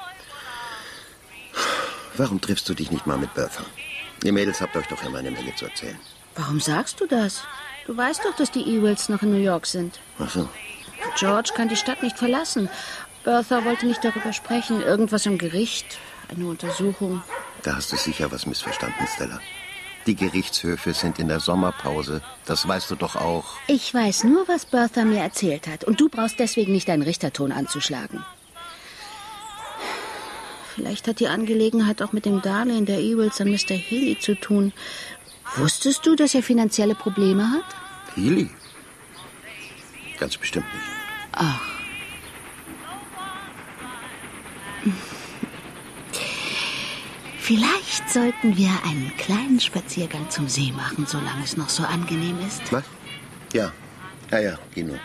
Warum triffst du dich nicht mal mit Bertha? Ihr Mädels habt euch doch immer eine Menge zu erzählen. Warum sagst du das? Du weißt doch, dass die Ewells noch in New York sind. Ach so. George kann die Stadt nicht verlassen. Bertha wollte nicht darüber sprechen. Irgendwas im Gericht. Eine Untersuchung. Da hast du sicher was missverstanden, Stella. Die Gerichtshöfe sind in der Sommerpause. Das weißt du doch auch. Ich weiß nur, was Bertha mir erzählt hat. Und du brauchst deswegen nicht deinen Richterton anzuschlagen. Vielleicht hat die Angelegenheit auch mit dem Darlehen der Ewells an Mister Healy zu tun. Wusstest du, dass er finanzielle Probleme hat? Healy? Ganz bestimmt nicht. Ach. Vielleicht sollten wir einen kleinen Spaziergang zum See machen, solange es noch so angenehm ist. Was? Ja. Ja, ja, geh nur.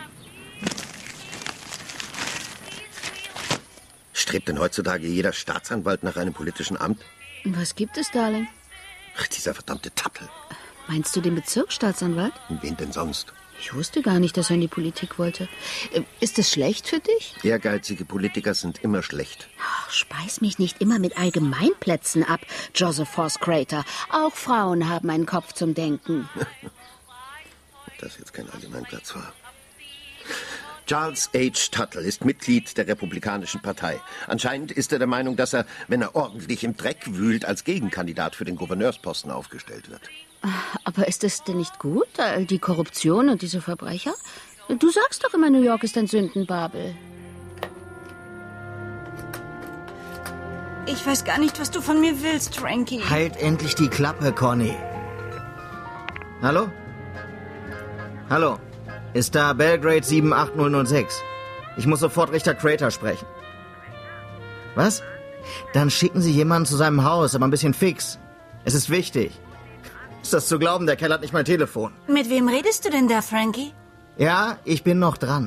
Strebt denn heutzutage jeder Staatsanwalt nach einem politischen Amt? Was gibt es, Darling? Ach, dieser verdammte Tappel. Meinst du den Bezirksstaatsanwalt? Wen denn sonst? Ich wusste gar nicht, dass er in die Politik wollte. Ist es schlecht für dich? Ehrgeizige Politiker sind immer schlecht. Ach, speis mich nicht immer mit Allgemeinplätzen ab, Joseph Force Crater. Auch Frauen haben einen Kopf zum Denken. Ob das jetzt kein Allgemeinplatz war. Charles H. Tuttle ist Mitglied der Republikanischen Partei. Anscheinend ist er der Meinung, dass er, wenn er ordentlich im Dreck wühlt, als Gegenkandidat für den Gouverneursposten aufgestellt wird. Aber ist es denn nicht gut, all die Korruption und diese Verbrecher? Du sagst doch immer, New York ist ein Sündenbabel. Ich weiß gar nicht, was du von mir willst, Frankie. Halt endlich die Klappe, Conny. Hallo? Hallo? Ist da Belgrade sieben acht null null sechs? Ich muss sofort Richter Crater sprechen. Was? Dann schicken Sie jemanden zu seinem Haus, aber ein bisschen fix. Es ist wichtig. Ist das zu glauben, der Kerl hat nicht mein Telefon. Mit wem redest du denn da, Frankie? Ja, ich bin noch dran.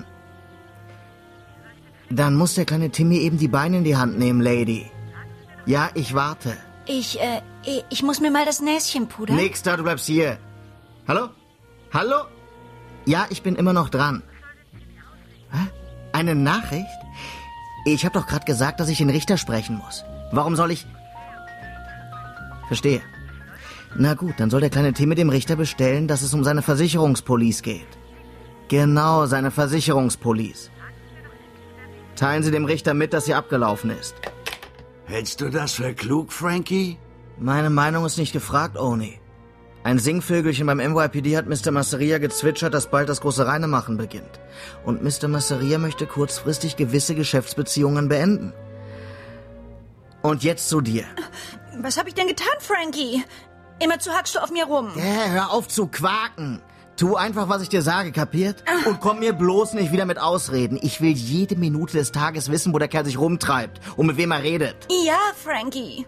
Dann muss der kleine Timmy eben die Beine in die Hand nehmen, Lady. Ja, ich warte. Ich, äh, ich muss mir mal das Näschen pudern. Nix da, du bleibst hier. Hallo? Hallo? Ja, ich bin immer noch dran. Hä? Eine Nachricht? Ich habe doch gerade gesagt, dass ich den Richter sprechen muss. Warum soll ich... Verstehe. Na gut, dann soll der kleine Timmy dem Richter bestellen, dass es um seine Versicherungspolice geht. Genau, seine Versicherungspolice. Teilen Sie dem Richter mit, dass sie abgelaufen ist. Hältst du das für klug, Frankie? Meine Meinung ist nicht gefragt, Oni. Ein Singvögelchen beim N Y P D hat Mister Masseria gezwitschert, dass bald das große Reinemachen beginnt. Und Mister Masseria möchte kurzfristig gewisse Geschäftsbeziehungen beenden. Und jetzt zu dir. Was habe ich denn getan, Frankie? Immerzu hackst du auf mir rum. Ja, hör auf zu quaken. Tu einfach, was ich dir sage, kapiert? Und komm mir bloß nicht wieder mit Ausreden. Ich will jede Minute des Tages wissen, wo der Kerl sich rumtreibt und mit wem er redet. Ja, Frankie.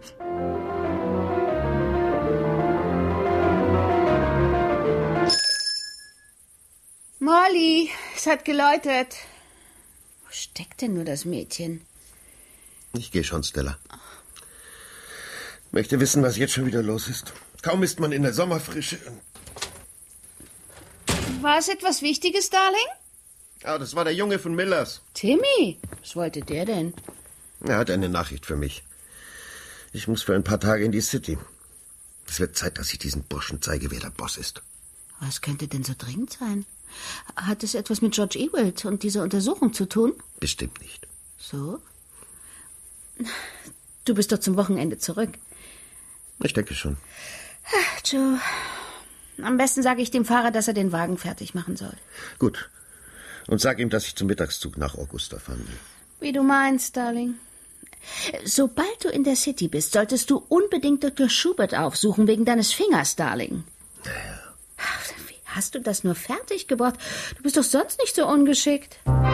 Molly, es hat geläutet. Wo steckt denn nur das Mädchen? Ich gehe schon, Stella. Möchte wissen, was jetzt schon wieder los ist. Kaum ist man in der Sommerfrische. War es etwas Wichtiges, Darling? Ah, das war der Junge von Millers. Timmy? Was wollte der denn? Er hat eine Nachricht für mich. Ich muss für ein paar Tage in die City. Es wird Zeit, dass ich diesen Burschen zeige, wer der Boss ist. Was könnte denn so dringend sein? Hat es etwas mit George Ewald und dieser Untersuchung zu tun? Bestimmt nicht. So? Du bist doch zum Wochenende zurück. Ich denke schon. Ach, Joe. Am besten sage ich dem Fahrer, dass er den Wagen fertig machen soll. Gut. Und sag ihm, dass ich zum Mittagszug nach Augusta fahren will. Wie du meinst, Darling. Sobald du in der City bist, solltest du unbedingt Doktor Schubert aufsuchen, wegen deines Fingers, Darling. Naja. Wie hast du das nur fertig gebracht? Du bist doch sonst nicht so ungeschickt.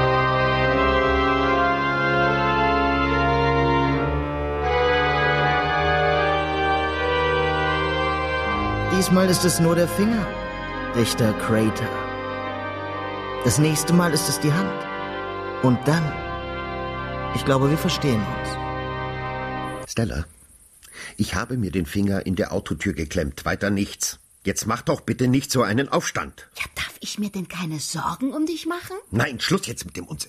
Diesmal ist es nur der Finger, Richter Crater. Das nächste Mal ist es die Hand. Und dann, ich glaube, wir verstehen uns. Stella, ich habe mir den Finger in der Autotür geklemmt, weiter nichts. Jetzt mach doch bitte nicht so einen Aufstand. Ja, darf ich mir denn keine Sorgen um dich machen? Nein, Schluss jetzt mit dem Unsinn.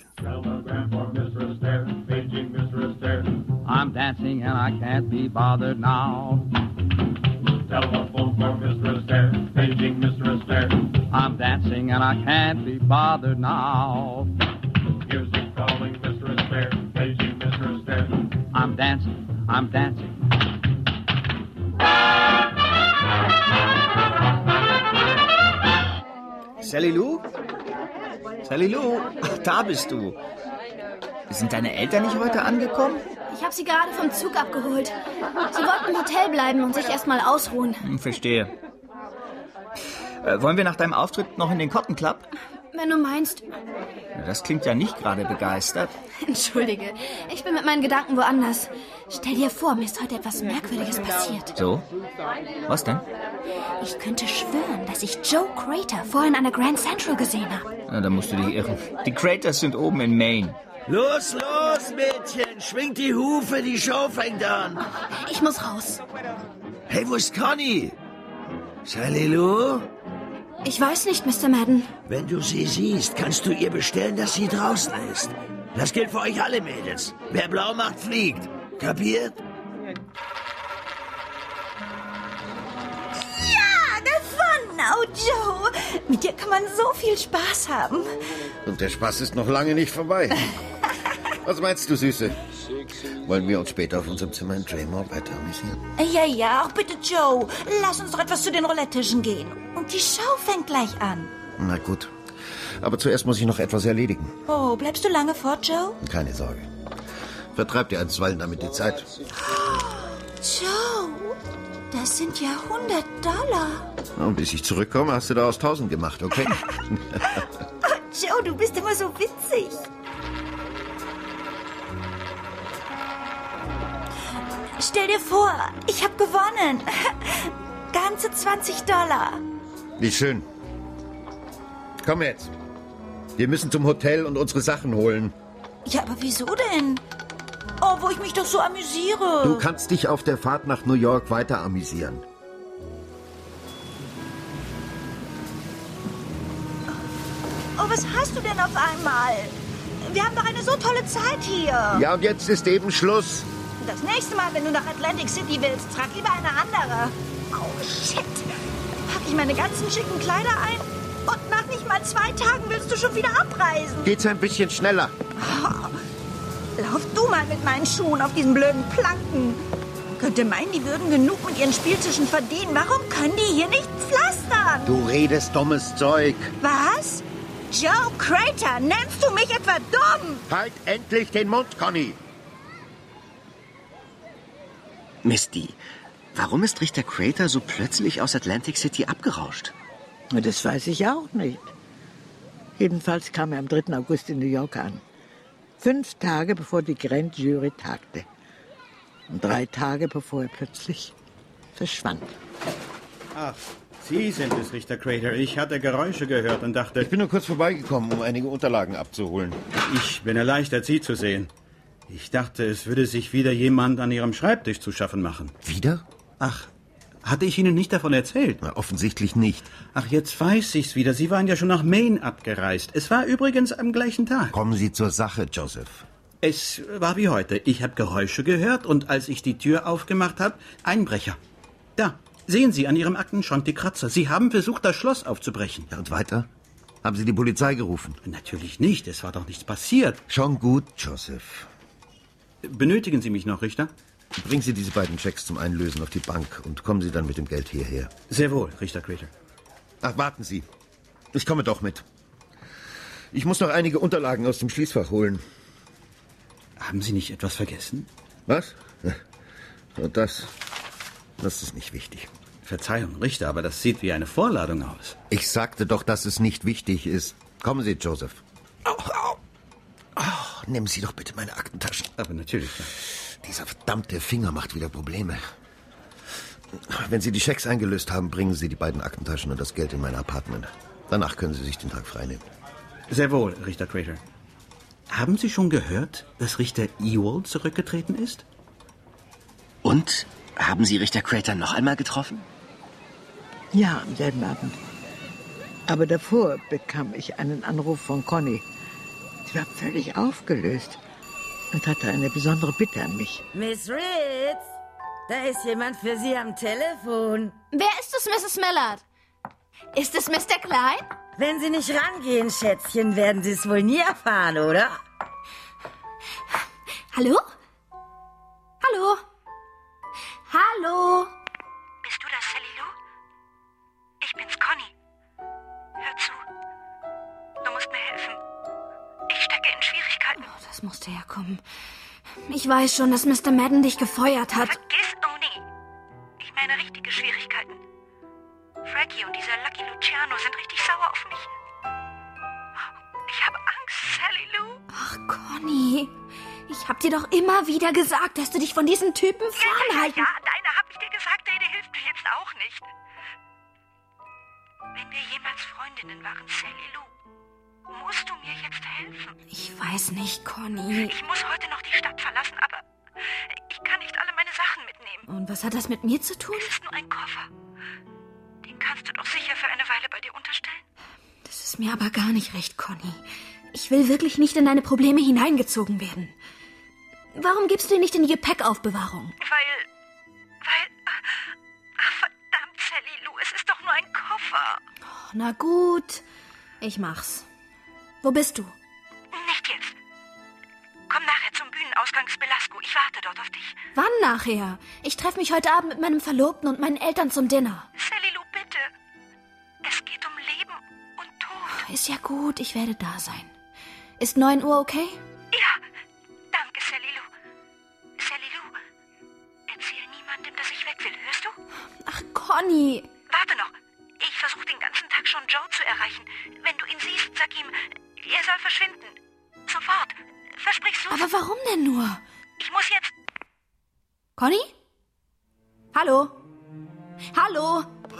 I'm dancing and I can't be bothered now. Telephone for Mister Astaire, paging Mister Astaire. I'm dancing and I can't be bothered now. Music calling Mister Astaire, paging Mister Astaire. I'm dancing, I'm dancing. Sally Lou? Sally Lou, ach, da bist du. Sind deine Eltern nicht heute angekommen? Ich habe sie gerade vom Zug abgeholt. Sie wollten im Hotel bleiben und sich erst mal ausruhen. Hm, verstehe. Äh, wollen wir nach deinem Auftritt noch in den Cotton Club? Wenn du meinst. Das klingt ja nicht gerade begeistert. Entschuldige, ich bin mit meinen Gedanken woanders. Stell dir vor, mir ist heute etwas Merkwürdiges passiert. So? Was denn? Ich könnte schwören, dass ich Joe Crater vorhin an der Grand Central gesehen habe. Na, da musst du dich irren. Die Craters sind oben in Maine. Los, los, Mädchen! Schwingt die Hufe, die Show fängt an! Ich muss raus. Hey, wo ist Conny? Sally Lou? Ich weiß nicht, Mister Madden. Wenn du sie siehst, kannst du ihr bestellen, dass sie draußen ist. Das gilt für euch alle, Mädels. Wer blau macht, fliegt. Kapiert? Ja, davon now, Joe. Mit dir kann man so viel Spaß haben. Und der Spaß ist noch lange nicht vorbei. Was meinst du, Süße? Wollen wir uns später auf unserem Zimmer in Draymore weiter amüsieren? Ja, ja, auch bitte, Joe. Lass uns doch etwas zu den Roulette-Tischen gehen. Und die Show fängt gleich an. Na gut. Aber zuerst muss ich noch etwas erledigen. Oh, bleibst du lange fort, Joe? Keine Sorge. Vertreib dir einstweilen damit die Zeit. Joe, das sind ja hundert Dollar. Und bis ich zurückkomme, hast du daraus tausend gemacht, okay? Oh, Joe, du bist immer so witzig. Stell dir vor, ich habe gewonnen. Ganze zwanzig Dollar. Wie schön. Komm jetzt. Wir müssen zum Hotel und unsere Sachen holen. Ja, aber wieso denn? Oh, wo ich mich doch so amüsiere. Du kannst dich auf der Fahrt nach New York weiter amüsieren. Oh, was hast du denn auf einmal? Wir haben doch eine so tolle Zeit hier. Ja, und jetzt ist eben Schluss. Das nächste Mal, wenn du nach Atlantic City willst, trag lieber eine andere. Oh, shit. Pack ich meine ganzen schicken Kleider ein? Und nach nicht mal zwei Tagen willst du schon wieder abreisen. Geht's ein bisschen schneller? Oh, lauf du mal mit meinen Schuhen auf diesen blöden Planken. Könnte meinen, die würden genug mit ihren Spieltischen verdienen. Warum können die hier nicht pflastern? Du redest dummes Zeug. Was? Joe Crater, nennst du mich etwa dumm? Halt endlich den Mund, Conny. Misty, warum ist Richter Crater so plötzlich aus Atlantic City abgerauscht? Das weiß ich auch nicht. Jedenfalls kam er am dritten August in New York an. Fünf Tage bevor die Grand Jury tagte. Und drei Tage bevor er plötzlich verschwand. Ach, Sie sind es, Richter Crater. Ich hatte Geräusche gehört und dachte... Ich bin nur kurz vorbeigekommen, um einige Unterlagen abzuholen. Ich bin erleichtert, Sie zu sehen. Ich dachte, es würde sich wieder jemand an Ihrem Schreibtisch zu schaffen machen. Wieder? Ach, hatte ich Ihnen nicht davon erzählt? Na, offensichtlich nicht. Ach, jetzt weiß ich's wieder. Sie waren ja schon nach Maine abgereist. Es war übrigens am gleichen Tag. Kommen Sie zur Sache, Joseph. Es war wie heute. Ich habe Geräusche gehört und als ich die Tür aufgemacht habe, Einbrecher. Da, sehen Sie an Ihrem Aktenschrank die Kratzer. Sie haben versucht, das Schloss aufzubrechen. Ja, und weiter? Haben Sie die Polizei gerufen? Natürlich nicht. Es war doch nichts passiert. Schon gut, Joseph. Benötigen Sie mich noch, Richter? Bringen Sie diese beiden Schecks zum Einlösen auf die Bank und kommen Sie dann mit dem Geld hierher. Sehr wohl, Richter Crater. Ach, warten Sie. Ich komme doch mit. Ich muss noch einige Unterlagen aus dem Schließfach holen. Haben Sie nicht etwas vergessen? Was? Und das... Das ist nicht wichtig. Verzeihung, Richter, aber das sieht wie eine Vorladung aus. Ich sagte doch, dass es nicht wichtig ist. Kommen Sie, Joseph. Au, au. Oh, nehmen Sie doch bitte meine Aktentaschen. Aber natürlich, ja. Dieser verdammte Finger macht wieder Probleme. Wenn Sie die Schecks eingelöst haben, bringen Sie die beiden Aktentaschen und das Geld in mein Apartment. Danach können Sie sich den Tag freinehmen. Sehr wohl, Richter Crater. Haben Sie schon gehört, dass Richter Ewald zurückgetreten ist? Und? Haben Sie Richter Crater noch einmal getroffen? Ja, am selben Abend. Aber davor bekam ich einen Anruf von Conny. Sie war völlig aufgelöst und hatte eine besondere Bitte an mich. Miss Ritz, da ist jemand für Sie am Telefon. Wer ist es, Misses Millard? Ist es Mister Klein? Wenn Sie nicht rangehen, Schätzchen, werden Sie es wohl nie erfahren, oder? Hallo? Hallo? Hallo? Bist du das, Sally Lou? Ich bin's, Conny. Hör zu. Du musst mir helfen. Ich stecke in Schwierigkeiten. Oh, das musste herkommen. Ich weiß schon, dass Mister Madden dich gefeuert hat. Vergiss Oni. Ich meine richtige Schwierigkeiten. Frankie und dieser Lucky Luciano sind richtig sauer auf mich. Ich habe Angst, Sally Lou. Ach, Conny. Ich hab dir doch immer wieder gesagt, dass du dich von diesen Typen fernhalten... Ja, ja, ja, deine hab ich dir gesagt, deine hilft mir jetzt auch nicht. Wenn wir jemals Freundinnen waren, Sally Lou, musst du mir jetzt helfen. Ich weiß nicht, Conny. Ich muss heute noch die Stadt verlassen, aber ich kann nicht alle meine Sachen mitnehmen. Und was hat das mit mir zu tun? Es ist nur ein Koffer. Den kannst du doch sicher für eine Weile bei dir unterstellen. Das ist mir aber gar nicht recht, Conny. Ich will wirklich nicht in deine Probleme hineingezogen werden. Warum gibst du ihn nicht in die Gepäckaufbewahrung? Weil... Weil... Ach, verdammt, Sally Lou, es ist doch nur ein Koffer. Oh, Na gut, ich mach's. Wo bist du? Nicht jetzt. Komm nachher zum Bühnenausgang Spelasco. Ich warte dort auf dich. Wann nachher? Ich treffe mich heute Abend mit meinem Verlobten und meinen Eltern zum Dinner. Sally Lou, bitte. Es geht um Leben und Tod. Ist ja gut, ich werde da sein. Ist neun Uhr okay? Ja, danke, Sally Lou. Sally Lou, erzähl niemandem, dass ich weg will, hörst du? Ach, Conny. Warte noch. Ich versuche den ganzen Tag schon Joe zu erreichen. Wenn du ihn siehst, sag ihm, er soll verschwinden. Sofort. Versprichst du? Aber warum denn nur? Ich muss jetzt... Conny? Hallo? Hallo?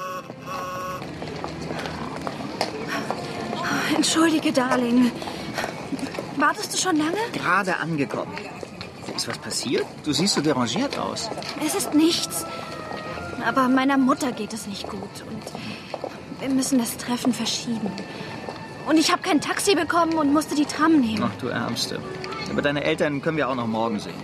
Entschuldige, Darling. Wartest du schon lange? Gerade angekommen. Ist was passiert? Du siehst so derangiert aus. Es ist nichts. Aber meiner Mutter geht es nicht gut. Und wir müssen das Treffen verschieben. Und ich habe kein Taxi bekommen und musste die Tram nehmen. Ach, du Ärmste. Aber deine Eltern können wir auch noch morgen sehen.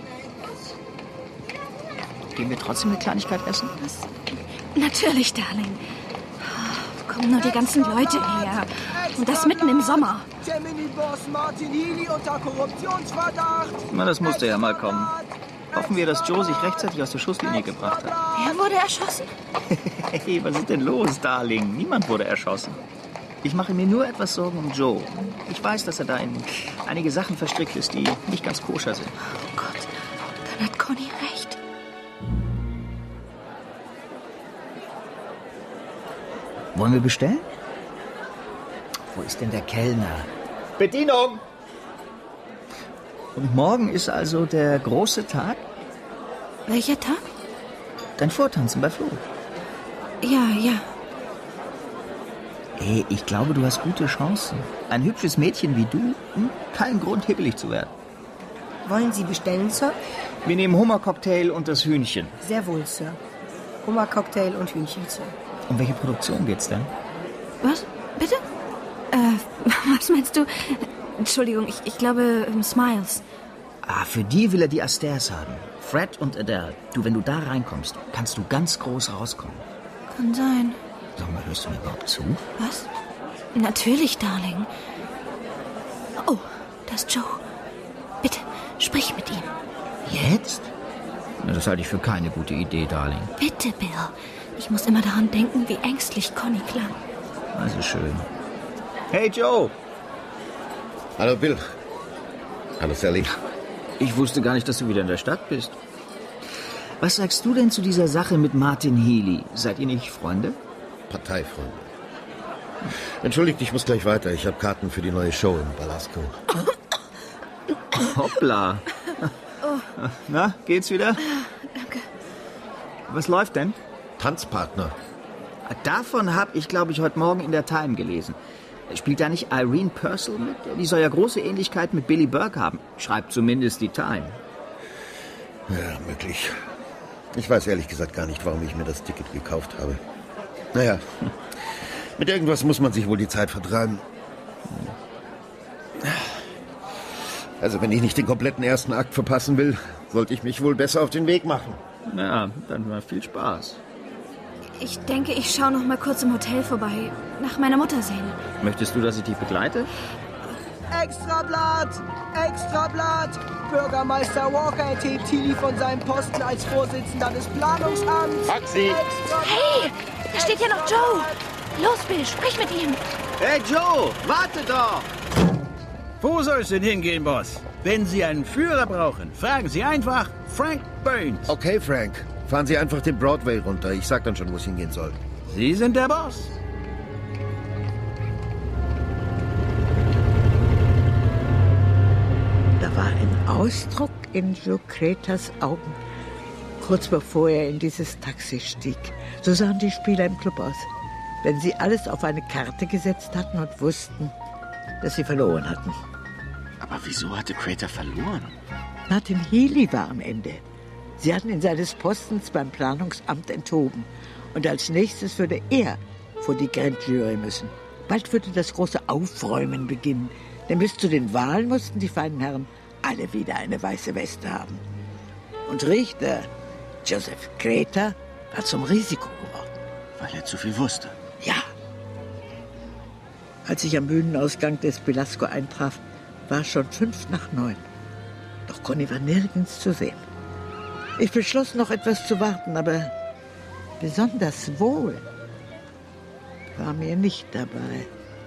Gehen wir trotzdem eine Kleinigkeit essen? Was? Natürlich, Darling. Wo kommen nur die ganzen Leute her? Und das mitten im Sommer. Der Miniboss Martin Healy unter Korruptionsverdacht. Na, das musste ja mal kommen. Hoffen wir, dass Joe sich rechtzeitig aus der Schusslinie gebracht hat. Er wurde erschossen? Hey, was ist denn los, Darling? Niemand wurde erschossen. Ich mache mir nur etwas Sorgen um Joe. Ich weiß, dass er da in einige Sachen verstrickt ist, die nicht ganz koscher sind. Oh Gott, dann hat Conny recht. Wollen wir bestellen? Wo ist denn der Kellner? Bedienung! Und morgen ist also der große Tag? Welcher Tag? Dein Vortanzen bei Flo. Ja, ja. Hey, ich glaube, du hast gute Chancen. Ein hübsches Mädchen wie du, hm? Kein Grund, hibbelig zu werden. Wollen Sie bestellen, Sir? Wir nehmen Hummercocktail und das Hühnchen. Sehr wohl, Sir. Hummercocktail und Hühnchen, Sir. Um welche Produktion geht's denn? Was? Bitte? Äh, was meinst du? Entschuldigung, ich, ich glaube, um, Smiles. Ah, für die will er die Astairs haben. Fred und Adele. Du, wenn du da reinkommst, kannst du ganz groß rauskommen. Kann sein. Sag mal, hörst du mir überhaupt zu? Was? Natürlich, Darling. Oh, da ist Joe. Bitte, sprich mit ihm. Jetzt? Na, das halte ich für keine gute Idee, Darling. Bitte, Bill. Ich muss immer daran denken, wie ängstlich Conny klang. Also schön. Hey, Joe. Hallo, Bill. Hallo, Sally. Ich wusste gar nicht, dass du wieder in der Stadt bist. Was sagst du denn zu dieser Sache mit Martin Healy? Seid ihr nicht Freunde? Parteifreunde. Entschuldigt, ich muss gleich weiter. Ich habe Karten für die neue Show in Belasco. Hoppla. Oh. Na, geht's wieder? Danke. Was läuft denn? Tanzpartner. Davon habe ich, glaube ich, heute Morgen in der Time gelesen. Spielt da nicht Irene Purcell mit? Die soll ja große Ähnlichkeit mit Billy Burke haben. Schreibt zumindest die Time. Ja, möglich. Ich weiß ehrlich gesagt gar nicht, warum ich mir das Ticket gekauft habe. Naja, mit irgendwas muss man sich wohl die Zeit vertreiben. Also wenn ich nicht den kompletten ersten Akt verpassen will, sollte ich mich wohl besser auf den Weg machen. Na, dann war viel Spaß. Ich denke, ich schaue noch mal kurz im Hotel vorbei. Nach meiner Mutter sehen. Möchtest du, dass ich dich begleite? Extrablatt! Extrablatt! Bürgermeister Walker enthebt Healy von seinem Posten als Vorsitzender des Planungsamts. Taxi! Hey, da steht ja noch Joe. Los, Bill, sprich mit ihm. Hey, Joe, warte doch! Wo soll es denn hingehen, Boss? Wenn Sie einen Führer brauchen, fragen Sie einfach Frank Burns. Okay, Frank. Fahren Sie einfach den Broadway runter. Ich sag dann schon, wo es hingehen soll. Sie sind der Boss. Da war ein Ausdruck in Joe Craters Augen, kurz bevor er in dieses Taxi stieg. So sahen die Spieler im Club aus, wenn sie alles auf eine Karte gesetzt hatten und wussten, dass sie verloren hatten. Aber wieso hatte Crater verloren? Martin Healy war am Ende. Sie hatten ihn seines Postens beim Planungsamt enthoben. Und als nächstes würde er vor die Grand Jury müssen. Bald würde das große Aufräumen beginnen. Denn bis zu den Wahlen mussten die feinen Herren alle wieder eine weiße Weste haben. Und Richter Joseph Crater war zum Risiko geworden. Weil er zu viel wusste. Ja. Als ich am Bühnenausgang des Belasco eintraf, war es schon fünf nach neun. Doch Conny war nirgends zu sehen. Ich beschloss, noch etwas zu warten, aber besonders wohl war mir nicht dabei.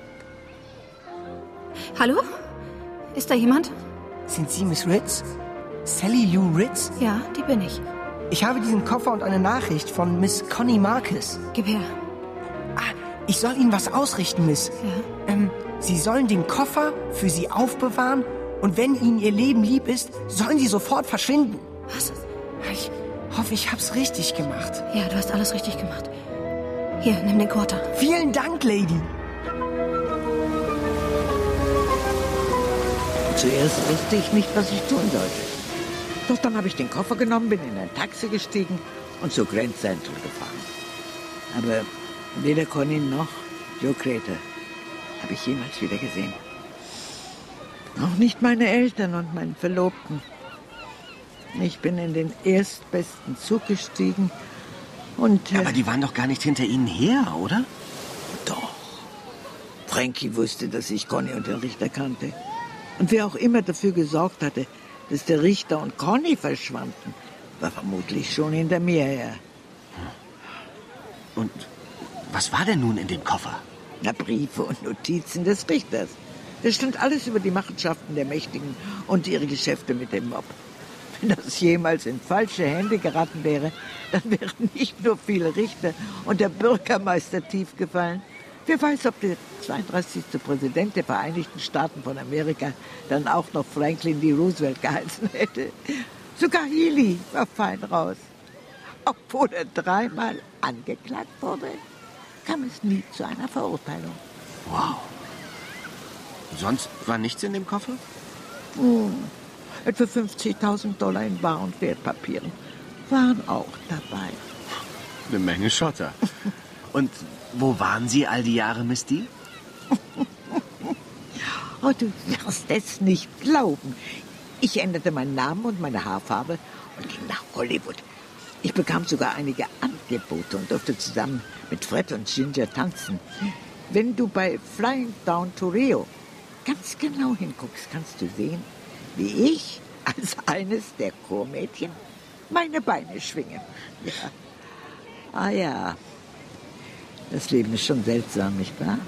Hallo? Ist da jemand? Sind Sie Miss Ritz? Sally Lou Ritz? Ja, die bin ich. Ich habe diesen Koffer und eine Nachricht von Miss Connie Marcus. Gib her. Ah, ich soll Ihnen was ausrichten, Miss. Ja? Ähm, Sie sollen den Koffer für Sie aufbewahren und wenn Ihnen Ihr Leben lieb ist, sollen Sie sofort verschwinden. Was? Ich hoffe, ich hab's richtig gemacht. Ja, du hast alles richtig gemacht. Hier, nimm den Quarter. Vielen Dank, Lady. Zuerst wusste ich nicht, was ich tun sollte. Doch dann habe ich den Koffer genommen, bin in ein Taxi gestiegen und zur Grand Central gefahren. Aber weder Conny noch Joe Crater habe ich jemals wieder gesehen. Auch nicht meine Eltern und meinen Verlobten. Ich bin in den erstbesten Zug gestiegen und... Äh, Aber die waren doch gar nicht hinter Ihnen her, oder? Doch. Frankie wusste, dass ich Conny und den Richter kannte. Und wer auch immer dafür gesorgt hatte, dass der Richter und Conny verschwanden, war vermutlich schon hinter mir her. Und was war denn nun in dem Koffer? Na, Briefe und Notizen des Richters. Da stand alles über die Machenschaften der Mächtigen und ihre Geschäfte mit dem Mob. Wenn das jemals in falsche Hände geraten wäre, dann wären nicht nur viele Richter und der Bürgermeister tief gefallen. Wer weiß, ob der zweiunddreißigste Präsident der Vereinigten Staaten von Amerika dann auch noch Franklin D. Roosevelt geheißen hätte. Sogar Healy war fein raus. Obwohl er dreimal angeklagt wurde, kam es nie zu einer Verurteilung. Wow. Sonst war nichts in dem Koffer? Hm. Etwa fünfzigtausend Dollar in Bar- und Wertpapieren waren auch dabei. Eine Menge Schotter. Und wo waren Sie all die Jahre, Miss D? Oh, du wirst es nicht glauben. Ich änderte meinen Namen und meine Haarfarbe und ging nach Hollywood. Ich bekam sogar einige Angebote und durfte zusammen mit Fred und Ginger tanzen. Wenn du bei Flying Down to Rio ganz genau hinguckst, kannst du sehen, wie ich als eines der Chormädchen meine Beine schwinge. Ja. Ah ja, das Leben ist schon seltsam, nicht wahr?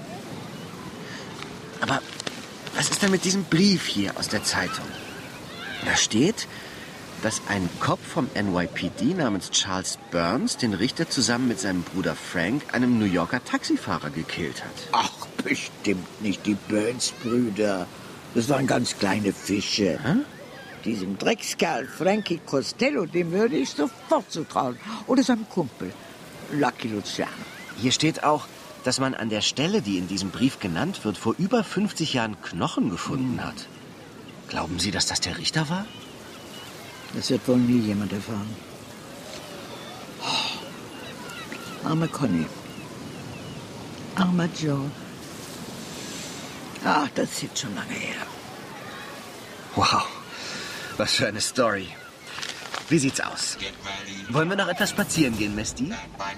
Aber was ist denn mit diesem Brief hier aus der Zeitung? Da steht, dass ein Cop vom N Y P D namens Charles Burns den Richter zusammen mit seinem Bruder Frank, einem New Yorker Taxifahrer, gekillt hat. Ach, bestimmt nicht die Burns-Brüder. Das waren ganz kleine Fische. Hä? Diesem Dreckskerl Frankie Costello, dem würde ich sofort zutrauen. Oder seinem Kumpel, Lucky Luciano. Hier steht auch, dass man an der Stelle, die in diesem Brief genannt wird, vor über fünfzig Jahren Knochen gefunden hat. Glauben Sie, dass das der Richter war? Das wird wohl nie jemand erfahren. Oh, arme Conny. Armer Joe. Ach, das ist jetzt schon lange her. Wow, was für eine Story. Wie sieht's aus? Wollen wir noch etwas spazieren gehen, Miss D?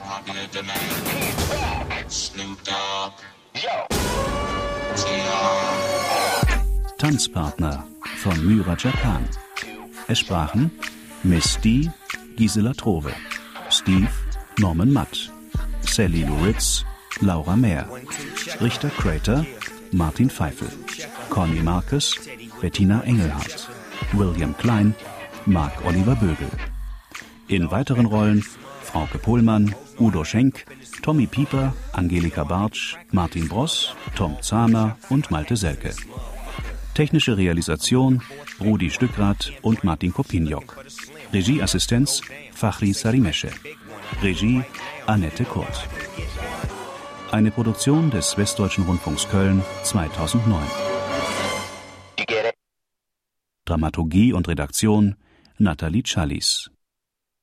Tanzpartner von Myra Japan. Es sprachen Miss D, Gisela Trove, Steve, Norman Matt, Sally Lou Ritz, Laura Mehr, Richter Crater, Martin Pfeifel, Connie Marcus, Bettina Engelhardt, William Klein, Mark Oliver Bögel. In weiteren Rollen Frauke Pohlmann, Udo Schenk, Tommy Pieper, Angelika Bartsch, Martin Bross, Tom Zahner und Malte Selke. Technische Realisation Rudi Stückrath und Martin Kopinjok. Regieassistenz Fachri Sarimesche. Regie Annette Kurt. Eine Produktion des Westdeutschen Rundfunks Köln zweitausendneun. Dramaturgie und Redaktion Nathalie Challis.